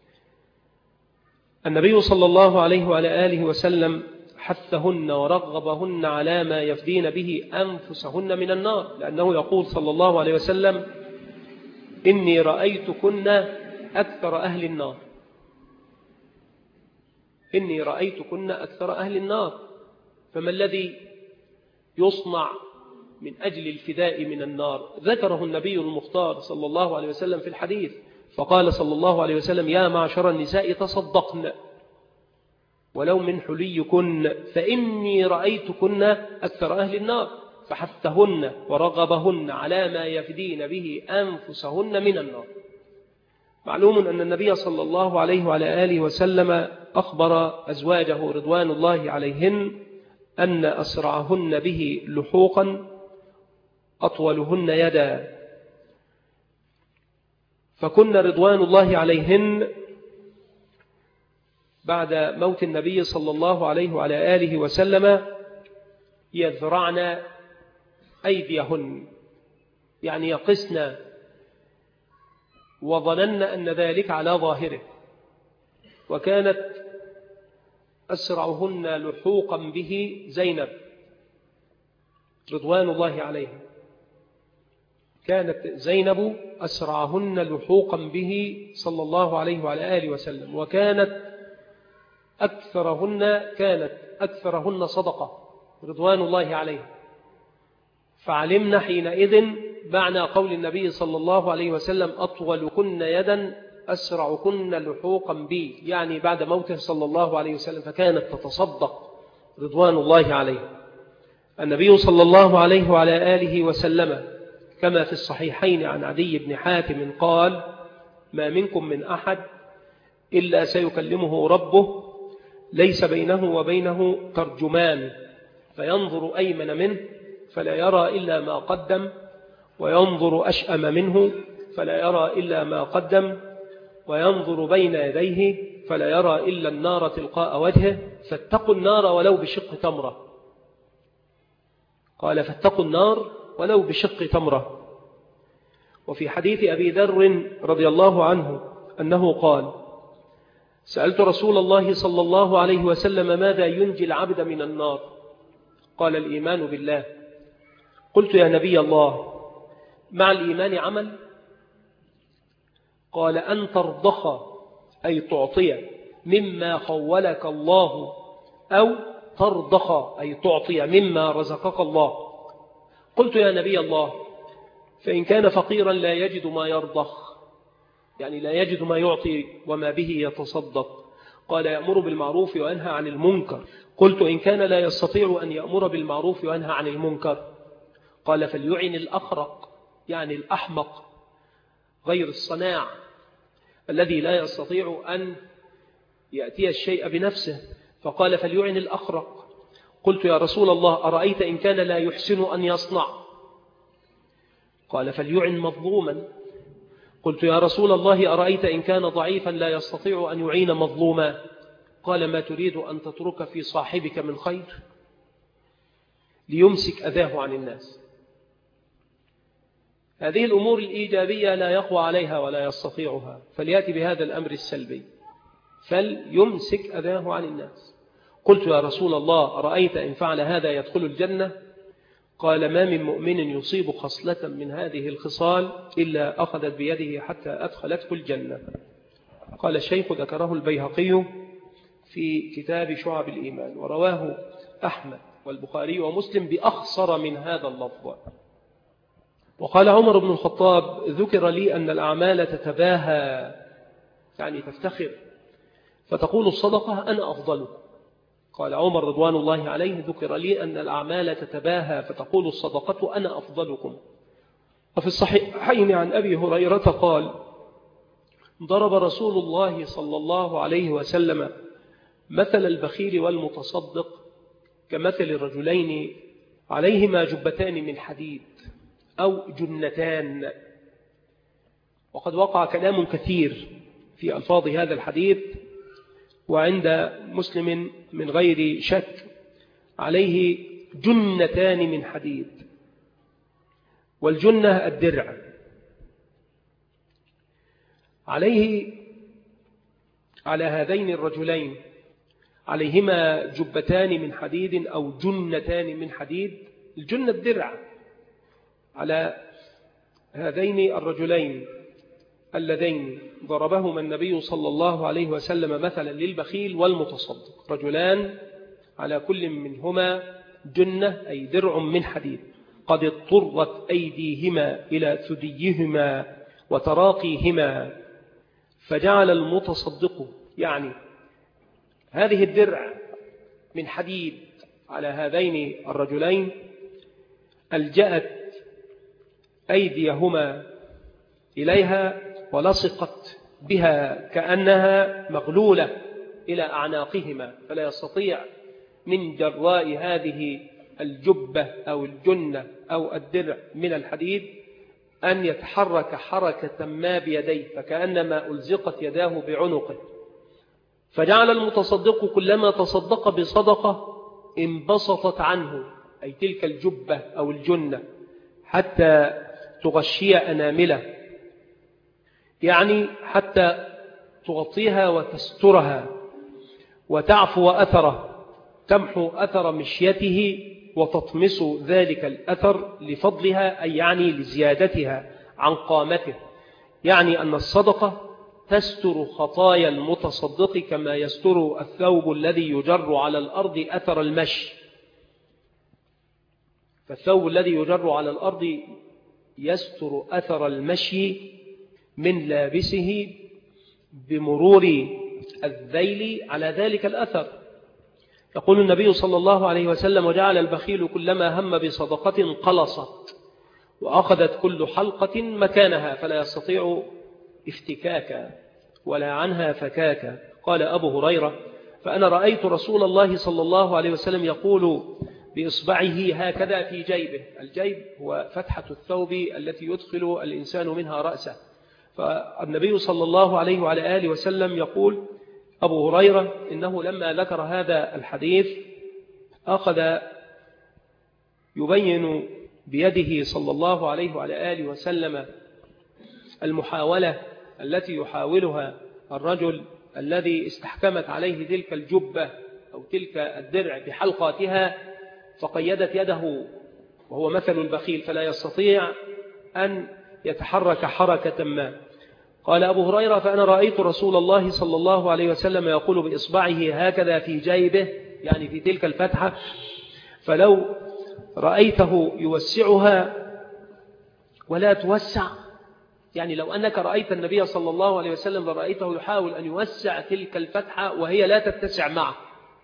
النبي صلى الله عليه وعلى آله وسلم حثهن ورغبهن على ما يفدين به أنفسهن من النار، لأنه يقول صلى الله عليه وسلم: إني رأيتكن أكثر أهل النار، إني رأيتكن أكثر أهل النار. فما الذي يصنع من أجل الفداء من النار؟ ذكره النبي المختار صلى الله عليه وسلم في الحديث، فقال صلى الله عليه وسلم: يا معشر النساء تصدقن ولو من حليكن فإني رأيتكن أكثر أهل النار، فحثهن ورغبهن على ما يفدين به أنفسهن من النار. معلوم أن النبي صلى الله عليه وعلى آله وسلم أخبر أزواجه رضوان الله عليهن أن أسرعهن به لحوقا أطولهن يدا، فكن رضوان الله عليهن بعد موت النبي صلى الله عليه وعلى آله وسلم يذرعن أيديهن، يعني يقسن، وظنن أن ذلك على ظاهره. وكانت أسرعهن لحوقا به زينب رضوان الله عليها، كانت زينب أسرعهن لحوقا به صلى الله عليه وعلى آله وسلم، وكانت أكثرهن صدقة رضوان الله عليه. فعلمنا حينئذ معنى قول النبي صلى الله عليه وسلم: أطولكن يدا أسرعكن لحوقا بي، يعني بعد موته صلى الله عليه وسلم فكانت تتصدق رضوان الله عليه. النبي صلى الله عليه وعلى آله وسلم كما في الصحيحين عن عدي بن حاتم قال: ما منكم من أحد إلا سيكلمه ربه ليس بينه وبينه ترجمان، فينظر أيمن منه فلا يرى إلا ما قدم، وينظر أشأم منه فلا يرى إلا ما قدم، وينظر بين يديه فلا يرى إلا النار تلقاء وجهه، فاتقوا النار ولو بشق تمرة. قال: فاتقوا النار ولو بشق تمرة. وفي حديث أبي ذر رضي الله عنه أنه قال: سألت رسول الله صلى الله عليه وسلم: ماذا ينجي العبد من النار؟ قال: الإيمان بالله. قلت: يا نبي الله، مع الإيمان عمل؟ قال: أن ترضخ أي تعطي مما خولك الله، أو ترضخ أي تعطي مما رزقك الله. قلت: يا نبي الله، فإن كان فقيرا لا يجد ما يرضخ، يعني لا يجد ما يعطي وما به يتصدق. قال: يأمر بالمعروف وينهى عن المنكر. قلت: إن كان لا يستطيع أن يأمر بالمعروف وينهى عن المنكر؟ قال: فليعن الأخرق، يعني الأحمق غير الصناع الذي لا يستطيع أن يأتي الشيء بنفسه. فقال: فليعن الأخرق. قلت: يا رسول الله، أرأيت إن كان لا يحسن أن يصنع؟ قال: فليعن مظلوما. قلت: يا رسول الله، أرأيت إن كان ضعيفا لا يستطيع أن يعين مظلوما؟ قال: ما تريد أن تترك في صاحبك من خير؟ ليمسك أذاه عن الناس. هذه الأمور الإيجابية لا يقوى عليها ولا يستطيعها، فليأتي بهذا الأمر السلبي، فليمسك أذاه عن الناس. قلت: يا رسول الله، أرأيت إن فعل هذا يدخل الجنة؟ قال: ما من مؤمن يصيب خصلة من هذه الخصال إلا أخذت بيده حتى أدخلته الجنة. قال الشيخ: ذكره البيهقي في كتاب شعب الإيمان، ورواه أحمد والبخاري ومسلم بأخصر من هذا اللفظ. وقال عمر بن الخطاب: ذكر لي أن الأعمال تتباهى، يعني تفتخر، فتقول الصدقة أنا أفضل. قال عمر رضوان الله عليه: ذكر لي أن الأعمال تتباهى فتقول الصدقة أنا أفضلكم. وفي الصحيحين عن أبي هريرة قال: ضرب رسول الله صلى الله عليه وسلم مثل البخيل والمتصدق كمثل رجلين عليهما جبتان من حديد أو جنتان. وقد وقع كلام كثير في ألفاظ هذا الحديث، وعند مسلم من غير شك عليه جنتان من حديد. والجنة الدرع. على هذين الرجلين عليهما جبتان من حديد أو جنتان من حديد. الجنة الدرع على هذين الرجلين اللذين ضربهما النبي صلى الله عليه وسلم مثلا للبخيل والمتصدق. رجلان على كل منهما جنة أي درع من حديد قد اضطرت أيديهما إلى ثديهما وتراقيهما، فجعل المتصدق يعني هذه الدرع من حديد على هذين الرجلين ألجأت أيديهما إليها ولصقت بها كأنها مغلولة إلى أعناقهما، فلا يستطيع من جراء هذه الجبة أو الجنة أو الدرع من الحديد أن يتحرك حركة ما بيديه، فكأنما ألزقت يداه بعنقه. فجعل المتصدق كلما تصدق بصدقة انبسطت عنه، أي تلك الجبة أو الجنة، حتى تغشي أنامله، يعني حتى تغطيها وتسترها وتعفو أثره، تمحو أثر مشيته وتطمس ذلك الأثر لفضلها، أي يعني لزيادتها عن قامته. يعني أن الصدقة تستر خطايا المتصدق كما يستر الثوب الذي يجر على الأرض أثر المشي. فالثوب الذي يجر على الأرض يستر أثر المشي من لابسه بمرور الذيل على ذلك الأثر. يقول النبي صلى الله عليه وسلم: وجعل البخيل كلما هم بصدقة قلصت وأخذت كل حلقة مكانها فلا يستطيع افتكاكا ولا عنها فكاكا. قال أبو هريرة: فأنا رأيت رسول الله صلى الله عليه وسلم يقول بإصبعه هكذا في جيبه. الجيب هو فتحة الثوب التي يدخل الإنسان منها رأسه. فالنبي صلى الله عليه وعلى آله وسلم يقول أبو هريرة إنه لما ذكر هذا الحديث أخذ يبين بيده صلى الله عليه وعلى آله وسلم المحاولة التي يحاولها الرجل الذي استحكمت عليه تلك الجبة أو تلك الدرع بحلقاتها، فقيدت يده وهو مثل البخيل فلا يستطيع أن يتحرك حركة ما. قال أبو هريرة: فأنا رأيت رسول الله صلى الله عليه وسلم يقول بإصبعه هكذا في جيبه، يعني في تلك الفتحة، فلو رأيته يوسعها ولا توسع، يعني لو أنك رأيت النبي صلى الله عليه وسلم رأيته يحاول أن يوسع تلك الفتحة وهي لا تتسع معه.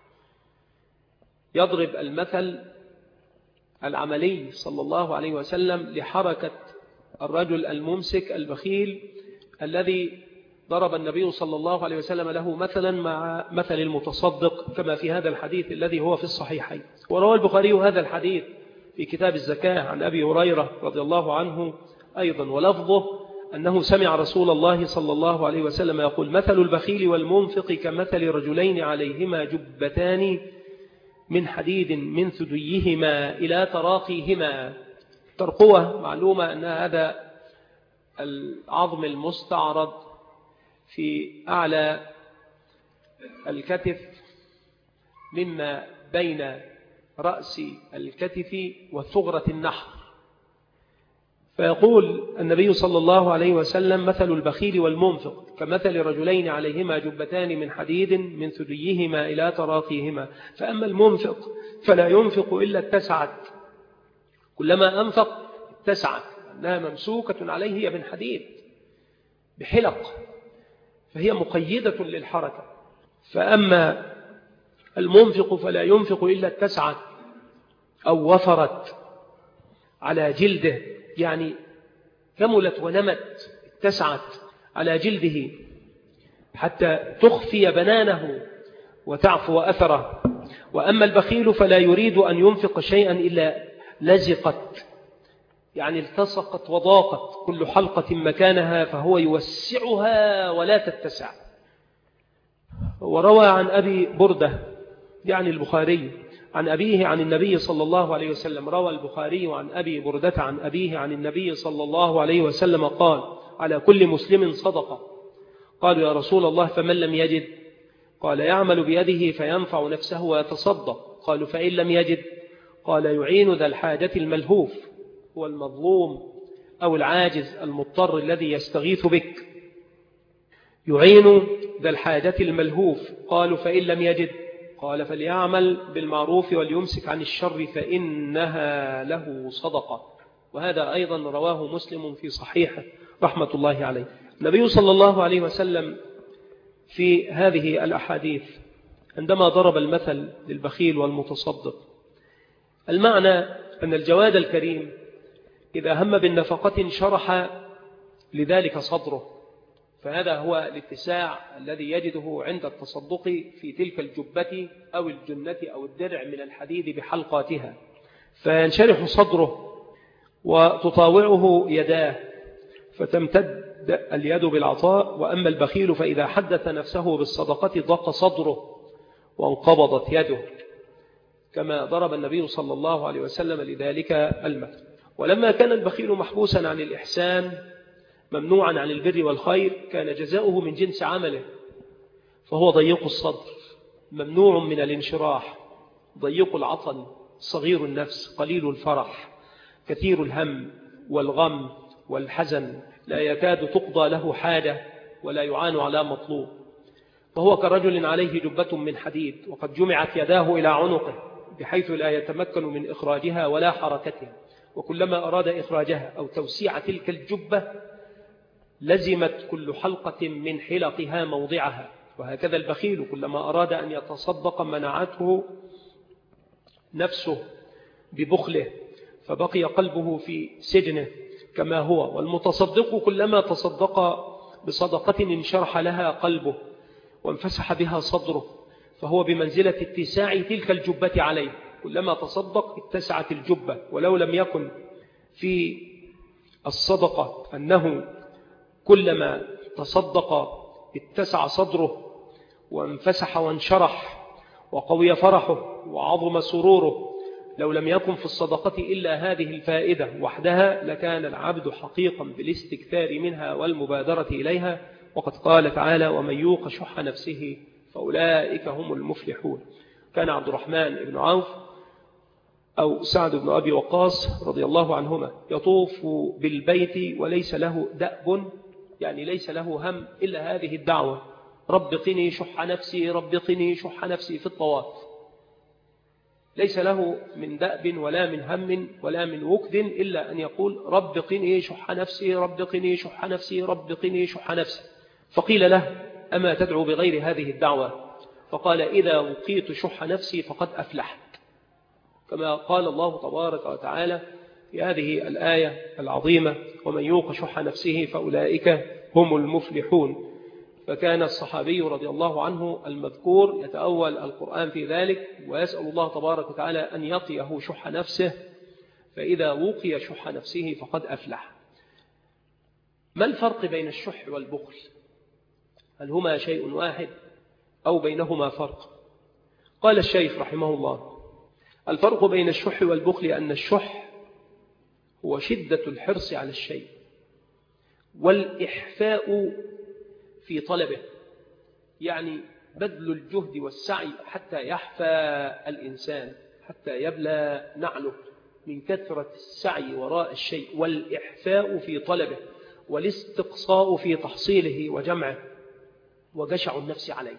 يضرب المثل العملي صلى الله عليه وسلم لحركة الرجل الممسك البخيل الذي ضرب النبي صلى الله عليه وسلم له مثلا مع مثل المتصدق كما في هذا الحديث الذي هو في الصحيحين. وروى البخاري هذا الحديث في كتاب الزكاة عن أبي هريرة رضي الله عنه أيضا، ولفظه أنه سمع رسول الله صلى الله عليه وسلم يقول: مثل البخيل والمنفق كمثل رجلين عليهما جبتان من حديد من ثديهما إلى تراقيهما. ترقوة معلومة أن هذا العظم المستعرض في أعلى الكتف مما بين رأس الكتف وثغرة النحر. فيقول النبي صلى الله عليه وسلم: مثل البخيل والمنفق كمثل رجلين عليهما جبتان من حديد من ثديهما إلى تراقيهما، فأما المنفق فلا ينفق إلا اتسعت، كلما أنفق اتسعت، أنها ممسوكة عليه هي من حديد بحلق فهي مقيدة للحركة. فأما المنفق فلا ينفق إلا اتسعت أو وفرت على جلده، يعني كملت ونمت، اتسعت على جلده حتى تخفي بنانه وتعفو أثره. وأما البخيل فلا يريد أن ينفق شيئا إلا لزقت، يعني التصقت وضاقت كل حلقة مكانها، فهو يوسعها ولا تتسع. وروى عن أبي بردة يعني البخاري عن أبيه عن النبي صلى الله عليه وسلم. روى البخاري عن أبي بردة عن أبيه عن النبي صلى الله عليه وسلم قال: على كل مسلم صدقة. قالوا: يا رسول الله فمن لم يجد؟ قال: يعمل بيده فينفع نفسه ويتصدق. قالوا: فإن لم يجد؟ قال: يعين ذا الحاجة الملهوف، هو المظلوم أو العاجز المضطر الذي يستغيث بك. يعين ذا الحاجة الملهوف. قالوا: فإن لم يجد؟ قال: فليعمل بالمعروف وليمسك عن الشر فإنها له صدقة. وهذا أيضا رواه مسلم في صحيحه رحمة الله عليه. النبي صلى الله عليه وسلم في هذه الأحاديث عندما ضرب المثل للبخيل والمتصدق، المعنى أن الجواد الكريم إذا هم بالنفقة شرح لذلك صدره، فهذا هو الاتساع الذي يجده عند التصدق في تلك الجبة أو الجنة أو الدرع من الحديد بحلقاتها، فينشرح صدره وتطاوعه يداه فتمتد اليد بالعطاء. وأما البخيل فإذا حدث نفسه بالصدقة ضاق صدره وانقبضت يده، كما ضرب النبي صلى الله عليه وسلم لذلك المثل. ولما كان البخيل محبوسا عن الإحسان ممنوعا عن البر والخير كان جزاؤه من جنس عمله، فهو ضيق الصدر ممنوع من الانشراح، ضيق العطن، صغير النفس، قليل الفرح، كثير الهم والغم والحزن، لا يكاد تقضى له حاجة ولا يعان على مطلوب. فهو كرجل عليه جبة من حديد وقد جمعت يداه إلى عنقه بحيث لا يتمكن من إخراجها ولا حركتها، وكلما أراد إخراجها أو توسيع تلك الجبة لزمت كل حلقة من حلقها موضعها. وهكذا البخيل كلما أراد أن يتصدق منعته نفسه ببخله فبقي قلبه في سجنه كما هو. والمتصدق كلما تصدق بصدقة انشرح لها قلبه وانفسح بها صدره، فهو بمنزلة اتساع تلك الجبة عليه، كلما تصدق اتسعت الجبة. ولو لم يكن في الصدقة أنه كلما تصدق اتسع صدره وانفسح وانشرح وقوي فرحه وعظم سروره، لو لم يكن في الصدقة إلا هذه الفائدة وحدها لكان العبد حقيقا بالاستكثار منها والمبادرة إليها. وقد قال تعالى: ومن يوق شح نفسه فأولئك هم المفلحون. كان عبد الرحمن بن عوف أو سعد بن أبي وقاص رضي الله عنهما يطوف بالبيت وليس له دأب، يعني ليس له هم إلا هذه الدعوة: رب قني شح نفسي، رب قني شح نفسي، في الطواف. ليس له من دأب ولا من هم ولا من وكد إلا أن يقول: رب قني شح نفسي، رب قني شح نفسي، رب قني شح نفسي. فقيل له: أما تدعو بغير هذه الدعوة؟ فقال: إذا وقيت شح نفسي فقد أفلحت، كما قال الله تبارك وتعالى في هذه الآية العظيمة: ومن يوق شح نفسه فأولئك هم المفلحون. فكان الصحابي رضي الله عنه المذكور يتأول القرآن في ذلك ويسأل الله تبارك وتعالى أن يقيه شح نفسه، فإذا وقي شح نفسه فقد أفلح. ما الفرق بين الشح والبخل؟ هل هما شيء واحد أو بينهما فرق؟ قال الشيخ رحمه الله: الفرق بين الشح والبخل أن الشح هو شدة الحرص على الشيء والإحفاء في طلبه، يعني بذل الجهد والسعي حتى يحفى الإنسان، حتى يبلى نعله من كثرة السعي وراء الشيء، والإحفاء في طلبه والاستقصاء في تحصيله وجمعه وجشع النفس عليه.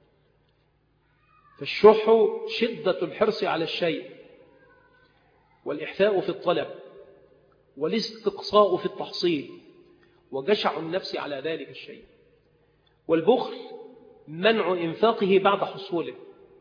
فالشح شدة الحرص على الشيء، والإحفاء في الطلب، والاستقصاء في التحصيل، وجشع النفس على ذلك الشيء. والبخل منع إنفاقه بعد حصوله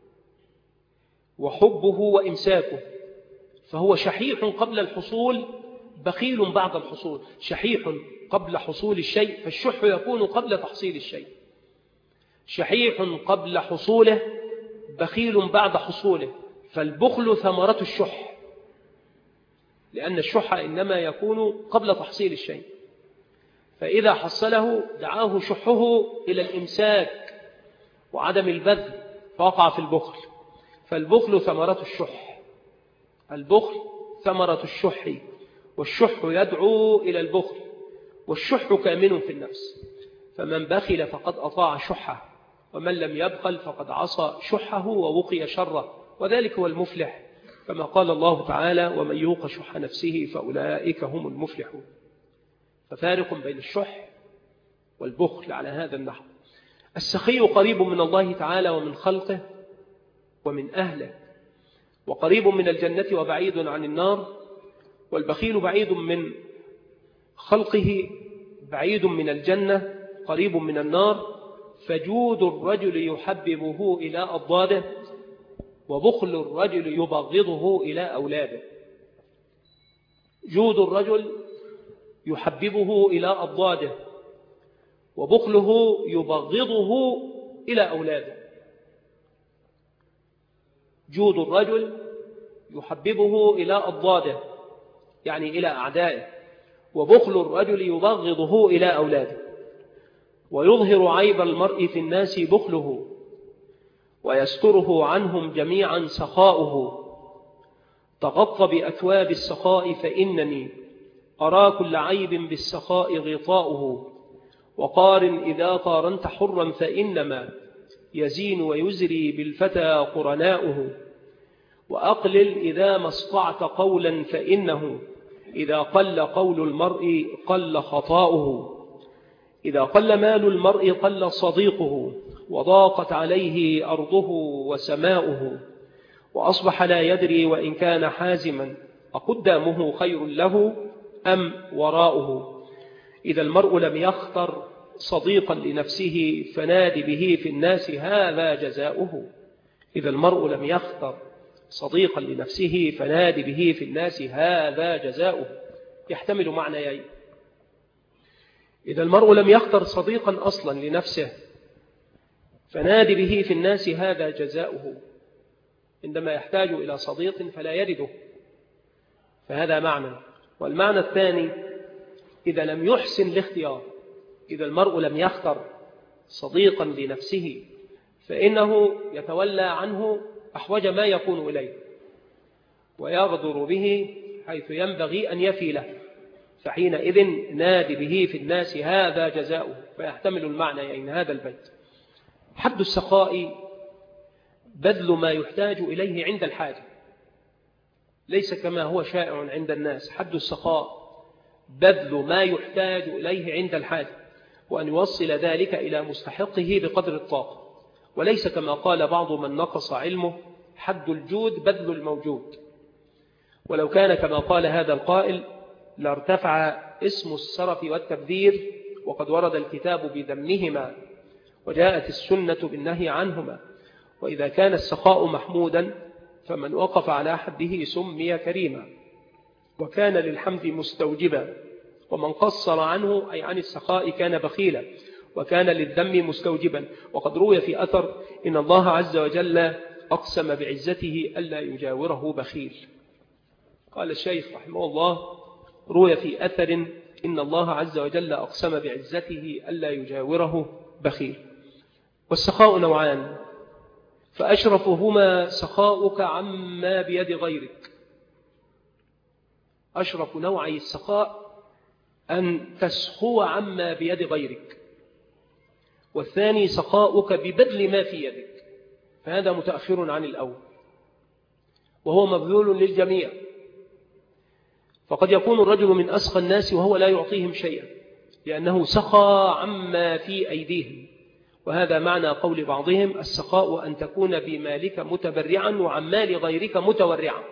وحبه وإمساكه، فهو شحيح قبل الحصول، بخيل بعد الحصول. شحيح قبل حصول الشيء، فالشح يكون قبل تحصيل الشيء. شحيح قبل حصوله، بخيل بعد حصوله. فالبخل ثمرة الشح، لأن الشح إنما يكون قبل تحصيل الشيء، فإذا حصله دعاه شحه إلى الإمساك وعدم البذل فوقع في البخل. فالبخل ثمرة الشح، البخل ثمرة الشح، والشح يدعو إلى البخل، والشح كامن في النفس، فمن بخل فقد أطاع شحه، ومن لم يبخل فقد عصى شحه ووقي شره، وذلك هو المفلح، كما قال الله تعالى: ومن يوق شح نفسه فأولئك هم المفلحون. ففارق بين الشح والبخل على هذا النحو. السخي قريب من الله تعالى ومن خلقه ومن أهله، وقريب من الجنة وبعيد عن النار، والبخيل بعيد من خلقه، بعيد من الجنة، قريب من النار. فجود الرجل يحببه إلى أضداده، وبخل الرجل يبغضه إلى أولاده. جود الرجل يحببه إلى أضداده، وبخله يبغضه إلى أولاده. جود الرجل يحببه إلى أضداده، يعني إلى أعدائه، وبخل الرجل يبغضه إلى أولاده. ويظهر عيب المرء في الناس بخله، ويستره عنهم جميعا سخاؤه. تغط بأثواب السخاء فإنني أرى كل عيب بالسخاء غطاؤه. وقارن إذا قارنت حرا فإنما يزين ويزري بالفتى قرناؤه. وأقلل إذا ما استطعت قولا فإنه إذا قل قول المرء قل خطاؤه. إذا قل مال المرء قل صديقه، وضاقت عليه أرضه وسماؤه. وأصبح لا يدري وإن كان حازما أقدامه خير له أم وراؤه. إذا المرء لم يختر صديقا لنفسه فنادي به في الناس هذا جزاؤه. إذا المرء لم يختر صديقا لنفسه فنادي به في الناس هذا جزاؤه. يحتمل معنيين: إذا المرء لم يختر صديقا أصلا لنفسه فنادي به في الناس هذا جزاؤه، عندما يحتاج إلى صديق فلا يرده، فهذا معنى. والمعنى الثاني: إذا لم يحسن الاختيار، إذا المرء لم يختر صديقا لنفسه فإنه يتولى عنه أحوج ما يكون إليه، ويغدر به حيث ينبغي أن يفي له، فحينئذ نادي به في الناس هذا جزاؤه. فيحتمل المعنيين هذا البيت. حد السخاء بذل ما يحتاج إليه عند الحاجة، ليس كما هو شائع عند الناس. حد السخاء بذل ما يحتاج إليه عند الحاجة، وأن يوصل ذلك إلى مستحقه بقدر الطاقة، وليس كما قال بعض من نقص علمه: حد الجود بذل الموجود. ولو كان كما قال هذا القائل لارتفع اسم السرف والتبذير، وقد ورد الكتاب بذمهما وجاءت السنة بالنهي عنهما. وإذا كان السخاء محمودا فمن وقف على حده سمي كريما، وكان للحمد مستوجبا. ومن قصر عنه أي عن السخاء كان بخيلا، وكان للذم مستوجبا. وقد روي في أثر إن الله عز وجل أقسم بعزته ألا يجاوره بخيل. قال الشيخ رحمه الله: روي في أثر إن الله عز وجل أقسم بعزته ألا يجاوره بخيل. والسخاء نوعان، فأشرفهما سخاؤك عما بيد غيرك. أشرف نوعي السخاء أن تسخو عما بيد غيرك، والثاني سخاؤك ببذل ما في يدك، فهذا متأخر عن الأول، وهو مبذول للجميع. فقد يكون الرجل من أسخى الناس وهو لا يعطيهم شيئا، لأنه سخى عما في أيديهم. وهذا معنى قول بعضهم: السخاء أن تكون بمالك متبرعا وعن مال غيرك متورعا.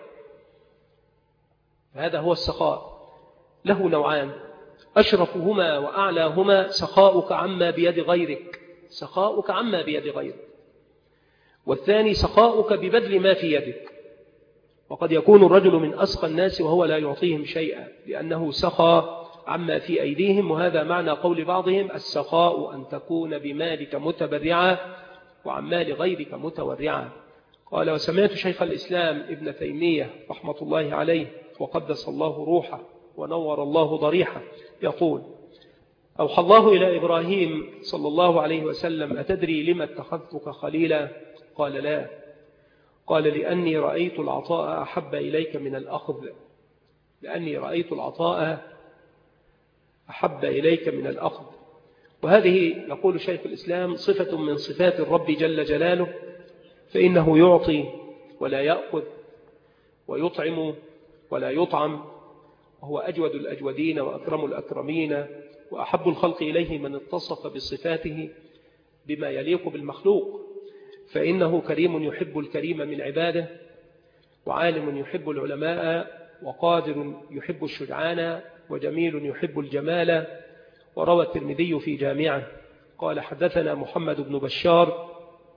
هذا هو السخاء، له نوعان: أشرفهما وأعلاهما سخاؤك عما بيد غيرك، سخاؤك عما بيد غيرك، والثاني سخاؤك ببذل ما في يدك. وقد يكون الرجل من أسخى الناس وهو لا يعطيهم شيئا لأنه سخى عما في أيديهم. وهذا معنى قول بعضهم: السخاء أن تكون بمالك متبرعا وعن مال غيرك متورعا. قال: وسمعت شيخ الإسلام ابن تيمية رحمة الله عليه وقدس الله روحه ونور الله ضريحه يقول: أوحى الله إلى إبراهيم صلى الله عليه وسلم: أتدري لما اتخذتك خليلا؟ قال: لا. قال لأني رأيت العطاء أحب إليك من الأخذ، لأني رأيت العطاء أحب إليك من الأخذ. وهذه يقول شيخ الإسلام صفة من صفات الرب جل جلاله، فإنه يعطي ولا يأخذ، ويطعم ولا يطعم، وهو أجود الأجودين وأكرم الأكرمين، وأحب الخلق إليه من اتصف بصفاته بما يليق بالمخلوق، فإنه كريم يحب الكريم من عباده، وعالم يحب العلماء، وقادر يحب الشجعان، وجميل يحب الجمال. وروى الترمذي في جامعه قال حدثنا محمد بن بشار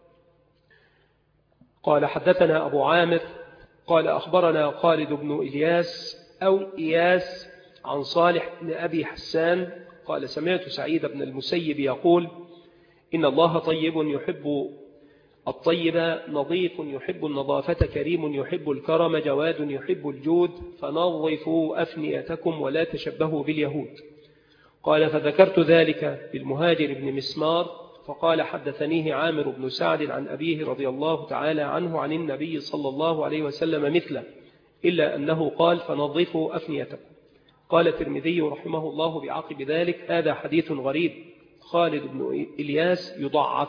قال حدثنا أبو عامر قال أخبرنا خالد بن إلياس أو إياس عن صالح بن أبي حسان قال سمعت سعيد بن المسيب يقول إن الله طيب يحب الطيب، نظيف يحب النظافة، كريم يحب الكرم، جواد يحب الجود، فنظفوا أفنيتكم ولا تشبهوا باليهود. قال فذكرت ذلك بالمهاجر بن مسمار فقال حدثنيه عامر بن سعد عن أبيه رضي الله تعالى عنه عن النبي صلى الله عليه وسلم مثله، إلا أنه قال فنظفوا أفنيتكم. قال الترمذي رحمه الله بعقب ذلك هذا حديث غريب، خالد بن إلياس يضعف،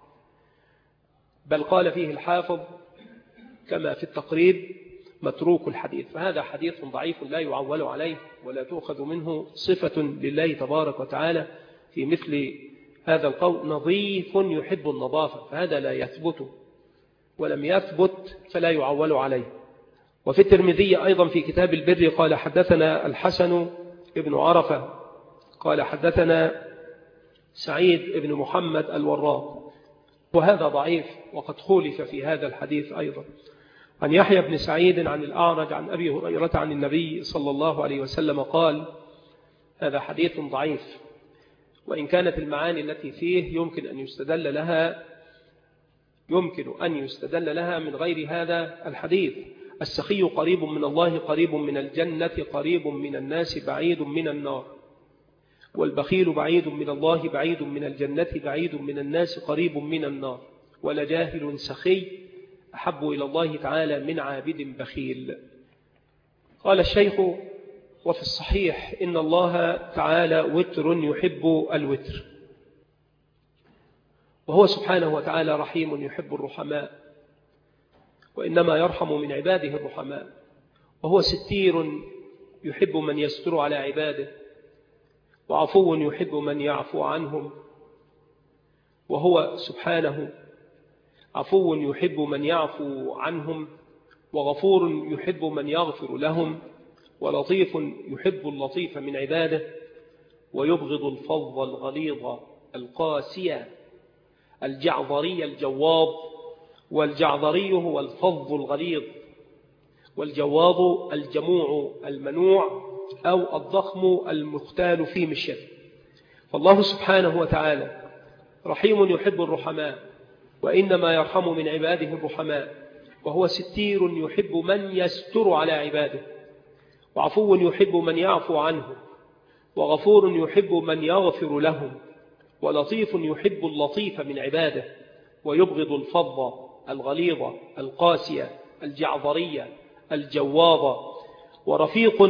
بل قال فيه الحافظ كما في التقريب متروك الحديث، فهذا حديث ضعيف لا يعول عليه ولا تؤخذ منه صفة لله تبارك وتعالى في مثل هذا القول نظيف يحب النظافة، فهذا لا يثبت، ولم يثبت فلا يعول عليه. وفي الترمذي أيضا في كتاب البر قال حدثنا الحسن ابن عرفة قال حدثنا سعيد ابن محمد الوراق، وهذا ضعيف وقد خولف في هذا الحديث أيضا. عن يحيى بن سعيد عن الأعرج عن أبي هريرة عن النبي صلى الله عليه وسلم قال هذا حديث ضعيف، وإن كانت المعاني التي فيه يمكن أن يستدل لها من غير هذا الحديث. السخي قريب من الله قريب من الجنة قريب من الناس بعيد من النار، والبخيل بعيد من الله بعيد من الجنة بعيد من الناس قريب من النار، ولجاهل سخي أحب إلى الله تعالى من عابد بخيل. قال الشيخ وفي الصحيح إن الله تعالى وتر يحب الوتر، وهو سبحانه وتعالى رحيم يحب الرحماء، وإنما يرحم من عباده الرحماء، وهو ستير يحب من يستر على عباده، وعفو يحب من يعفو عنهم، وهو سبحانه عفو يحب من يعفو عنهم، وغفور يحب من يغفر لهم، ولطيف يحب اللطيف من عباده، ويبغض الفظ الغليظ القاسي الجعظري الجواظ، والجعظري هو الفظ الغليظ، والجواظ الجموع المنوع أو الضخم المختال في مشيته. فالله سبحانه وتعالى رحيم يحب الرحماء، وإنما يرحم من عباده الرحماء، وهو ستير يحب من يستر على عباده، وعفو يحب من يعفو عنه، وغفور يحب من يغفر لهم، ولطيف يحب اللطيف من عباده، ويبغض الفظ الغليظ القاسية الجعظرية الجواظ، ورفيق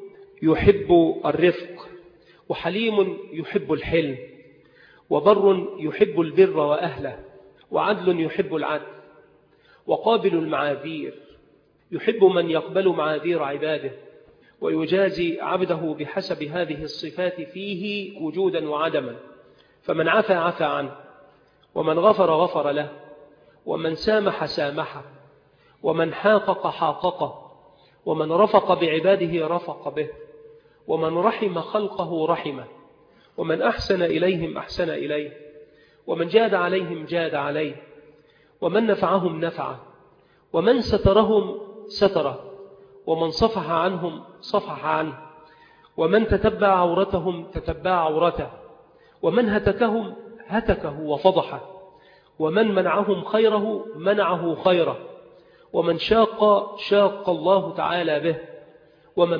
يحب الرفق، وحليم يحب الحلم، وبر يحب البر وأهله، وعدل يحب العدل، وقابل المعاذير يحب من يقبل معاذير عباده، ويجازي عبده بحسب هذه الصفات فيه وجودا وعدما، فمن عفى عفى عنه، ومن غفر غفر له، ومن سامح سامحه، ومن حاقق حاققه، ومن رفق بعباده رفق به، ومن رحم خلقه رحمه، ومن أحسن إليهم أحسن إليه، ومن جاد عليهم جاد عليه، ومن نفعهم نفعه، ومن سترهم ستره، ومن صفح عنهم صفح عنه، ومن تتبع عورتهم تتبع عورته، ومن هتكهم هتكه وفضحه، ومن منعهم خيره منعه خيره، ومن شاق الله تعالى به، ومن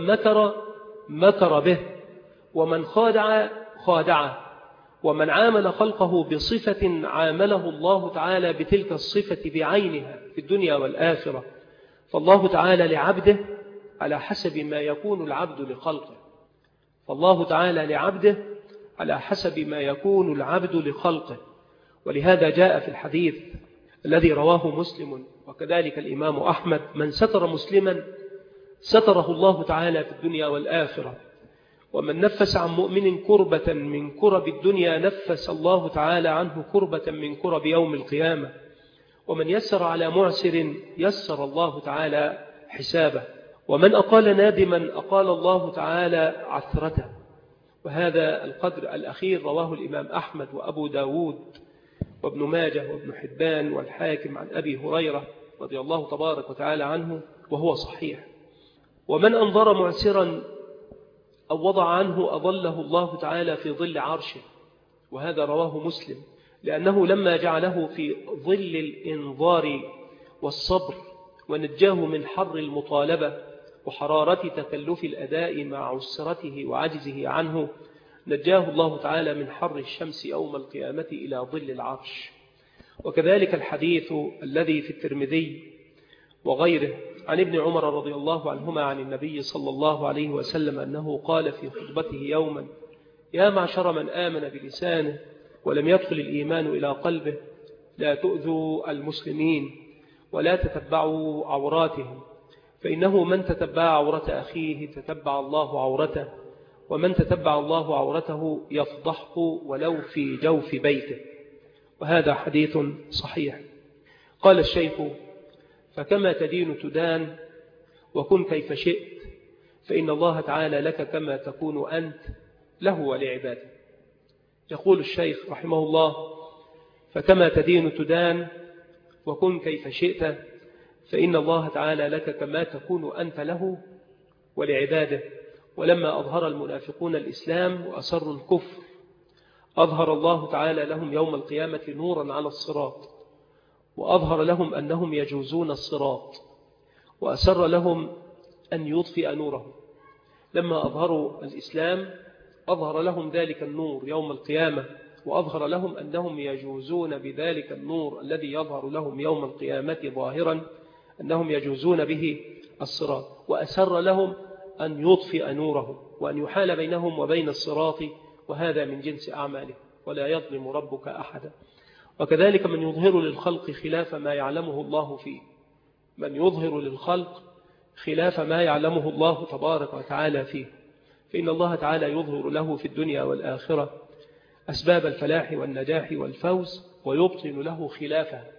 مكر به، ومن خادعه، ومن عامل خلقه بصفة عامله الله تعالى بتلك الصفة بعينها، في الدنيا والآخرة. فالله تعالى لعبده على حسب ما يكون العبد لخلقه، فالله تعالى لعبده على حسب ما يكون العبد لخلقه. ولهذا جاء في الحديث الذي رواه مسلم وكذلك الإمام أحمد: من ستر مسلما ستره الله تعالى في الدنيا والآخرة، ومن نفس عن مؤمن كربة من كرب الدنيا نفس الله تعالى عنه كربة من كرب يوم القيامة، ومن يسر على معسر يسر الله تعالى حسابه، ومن أقال نادما أقال الله تعالى عثرته. وهذا القدر الأخير رواه الإمام أحمد وأبو داود وابن ماجه وابن حبان والحاكم عن أبي هريرة رضي الله تبارك وتعالى عنه، وهو صحيح. ومن أنظر معسرا أو وضع عنه أظله الله تعالى في ظل عرشه، وهذا رواه مسلم، لأنه لما جعله في ظل الإنظار والصبر ونجاه من حر المطالبة وحرارة تكلف الأداء مع عسرته وعجزه عنه، نجاه الله تعالى من حر الشمس يوم القيامة إلى ظل العرش. وكذلك الحديث الذي في الترمذي وغيره عن ابن عمر رضي الله عنهما عن النبي صلى الله عليه وسلم أنه قال في خطبته يوما: يا معشر من آمن بلسانه ولم يدخل الإيمان إلى قلبه، لا تؤذوا المسلمين ولا تتبعوا عوراتهم، فإنه من تتبع عورة أخيه تتبع الله عورته، ومن تتبع الله عورته يفضحه ولو في جوف بيته. وهذا حديث صحيح. قال الشيخ: فكما تدين تدان، وكن كيف شئت، فإن الله تعالى لك كما تكون أنت له ولعباده. يقول الشيخ رحمه الله: فكما تدين تدان، وكن كيف شئت، فإن الله تعالى لك كما تكون أنت له ولعباده. ولما أظهر المنافقون الإسلام وأسروا الكفر، أظهر الله تعالى لهم يوم القيامة نورا على الصراط، وأظهر لهم أنهم يجوزون الصراط، وأسر لهم أن يطفئ نورهم. لما أظهروا الإسلام أظهر لهم ذلك النور يوم القيامة، وأظهر لهم أنهم يجوزون بذلك النور الذي يظهر لهم يوم القيامة ظاهرا أنهم يجوزون به الصراط، وأسر لهم أن يطفئ نورهم وأن يحال بينهم وبين الصراط، وهذا من جنس أعماله، ولا يظلم ربك أحدا. وكذلك من يظهر للخلق خلاف ما يعلمه الله فيه، من يظهر للخلق خلاف ما يعلمه الله تبارك وتعالى فيه، فإن الله تعالى يظهر له في الدنيا والآخرة أسباب الفلاح والنجاح والفوز، ويبطن له خلافها،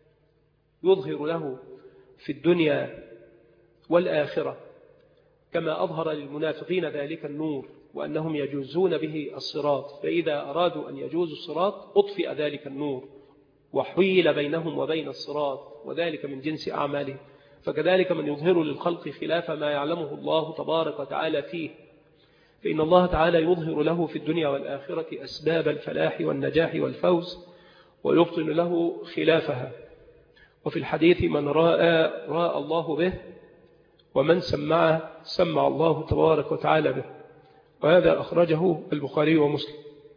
يظهر له في الدنيا والآخرة كما أظهر للمنافقين ذلك النور وأنهم يجوزون به الصراط، فإذا أرادوا أن يجوزوا الصراط أطفئ ذلك النور وحيل بينهم وبين الصراط، وذلك من جنس أعماله. فكذلك من يظهر للخلق خلاف ما يعلمه الله تبارك وتعالى فيه، فإن الله تعالى يظهر له في الدنيا والآخرة أسباب الفلاح والنجاح والفوز، ويبطن له خلافها. وفي الحديث: من راى الله به، ومن سمعه سمع الله تبارك وتعالى به. وهذا أخرجه البخاري ومسلم.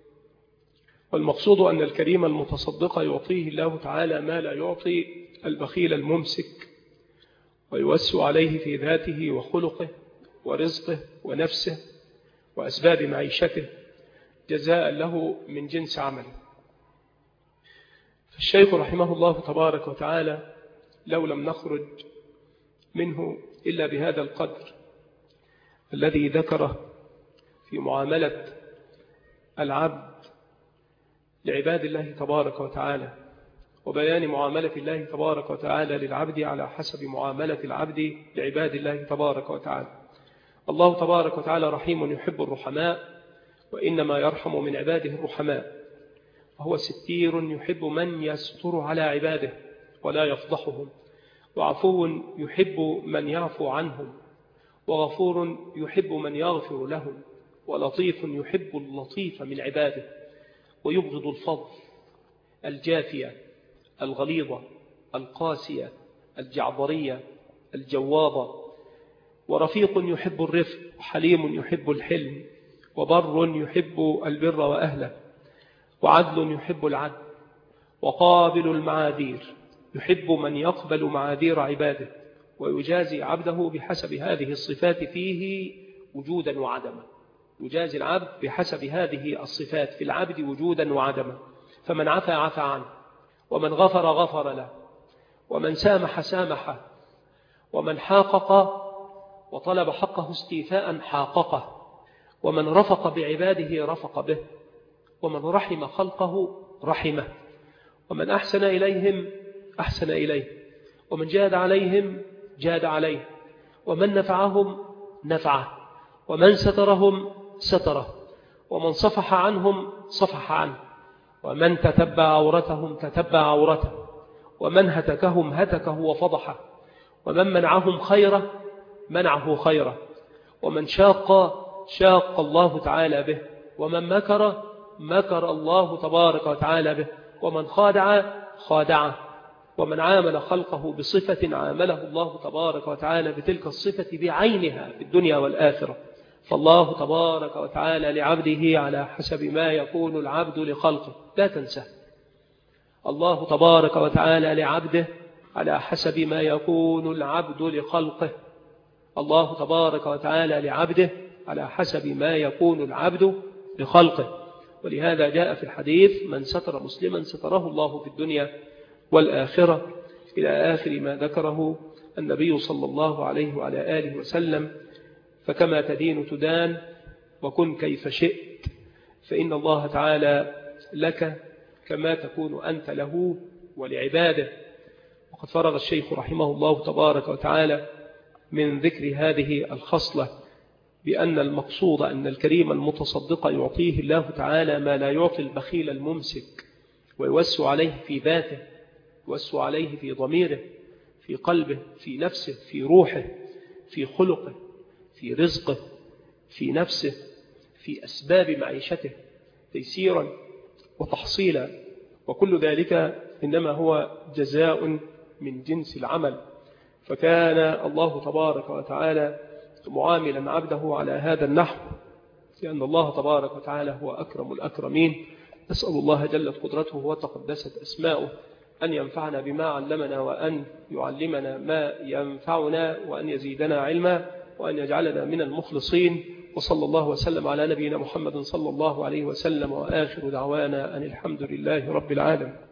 والمقصود أن الكريم المتصدق يعطيه الله تعالى ما لا يعطي البخيل الممسك، ويوسع عليه في ذاته وخلقه ورزقه ونفسه وأسباب معيشته جزاء له من جنس عمله. فالشيخ رحمه الله تبارك وتعالى لو لم نخرج منه إلا بهذا القدر الذي ذكره في معاملة العبد لعباد الله تبارك وتعالى، وبيان معاملة الله تبارك وتعالى للعبد على حسب معاملة العبد لعباد الله تبارك وتعالى. الله تبارك وتعالى رحيم يحب الرحماء، وإنما يرحم من عباده الرحماء، وهو ستير يحب من يستر على عباده ولا يفضحهم، وعفو يحب من يعفو عنهم، وغفور يحب من يغفر لهم، ولطيف يحب اللطيف من عباده، ويبغض الفضل الجافية الغليظة القاسية الجعبرية الجواظة، ورفيق يحب الرفق، وحليم يحب الحلم، وبر يحب البر وأهله، وعدل يحب العدل، وقابل المعاذير يحب من يقبل معاذير عباده ويجازي عبده بحسب هذه الصفات فيه وجودا وعدما. يجازي العبد بحسب هذه الصفات في العبد وجودا وعدما. فمن عفا عفا عنه، ومن غفر غفر له، ومن سامح سامحه، ومن حاقق وطلب حقه استيفاء حاققه، ومن رفق بعباده رفق به، ومن رحم خلقه رحمه، ومن أحسن إليهم أحسن إليه، ومن جاد عليهم جاد عليه، ومن نفعهم نفعه، ومن سترهم ستره، ومن صفح عنهم صفح عنه، ومن تتبع عورتهم تتبع عورته، ومن هتكهم هتكه وفضحه، ومن منعهم خيره منعه خيره، ومن شاق الله تعالى به، ومن مكر الله تبارك وتعالى به، ومن خادعه، ومن عامل خلقه بصفة عامله الله تبارك وتعالى بتلك الصفة بعينها في الدنيا والآخرة. فالله تبارك وتعالى لعبده على حسب ما يكون العبد لخلقه، لا تنسى. الله تبارك وتعالى لعبده على حسب ما يكون العبد لخلقه. الله تبارك وتعالى لعبده على حسب ما يكون العبد لخلقه. ولهذا جاء في الحديث: من ستر مسلما ستره الله في الدنيا والآخرة، إلى آخر ما ذكره النبي صلى الله عليه وعلى آله وسلم. فكما تدين تدان، وكن كيف شئت، فإن الله تعالى لك كما تكون أنت له ولعباده. وقد فرغ الشيخ رحمه الله تبارك وتعالى من ذكر هذه الخصلة بأن المقصود أن الكريم المتصدق يعطيه الله تعالى ما لا يعطي البخيل الممسك، ويوسع عليه في ذاته، يوسع عليه في ضميره، في قلبه، في نفسه، في روحه، في خلقه، في رزقه، في نفسه، في أسباب معيشته تيسيرا وتحصيلا. وكل ذلك إنما هو جزاء من جنس العمل. فكان الله تبارك وتعالى معاملا عبده على هذا النحو، لأن الله تبارك وتعالى هو أكرم الأكرمين. نسأل الله جلت قدرته وتقدست أسماؤه أن ينفعنا بما علمنا، وأن يعلمنا ما ينفعنا، وأن يزيدنا علما، وأن يجعلنا من المخلصين. وصلى الله وسلم على نبينا محمد صلى الله عليه وسلم، وآخر دعوانا أن الحمد لله رب العالمين.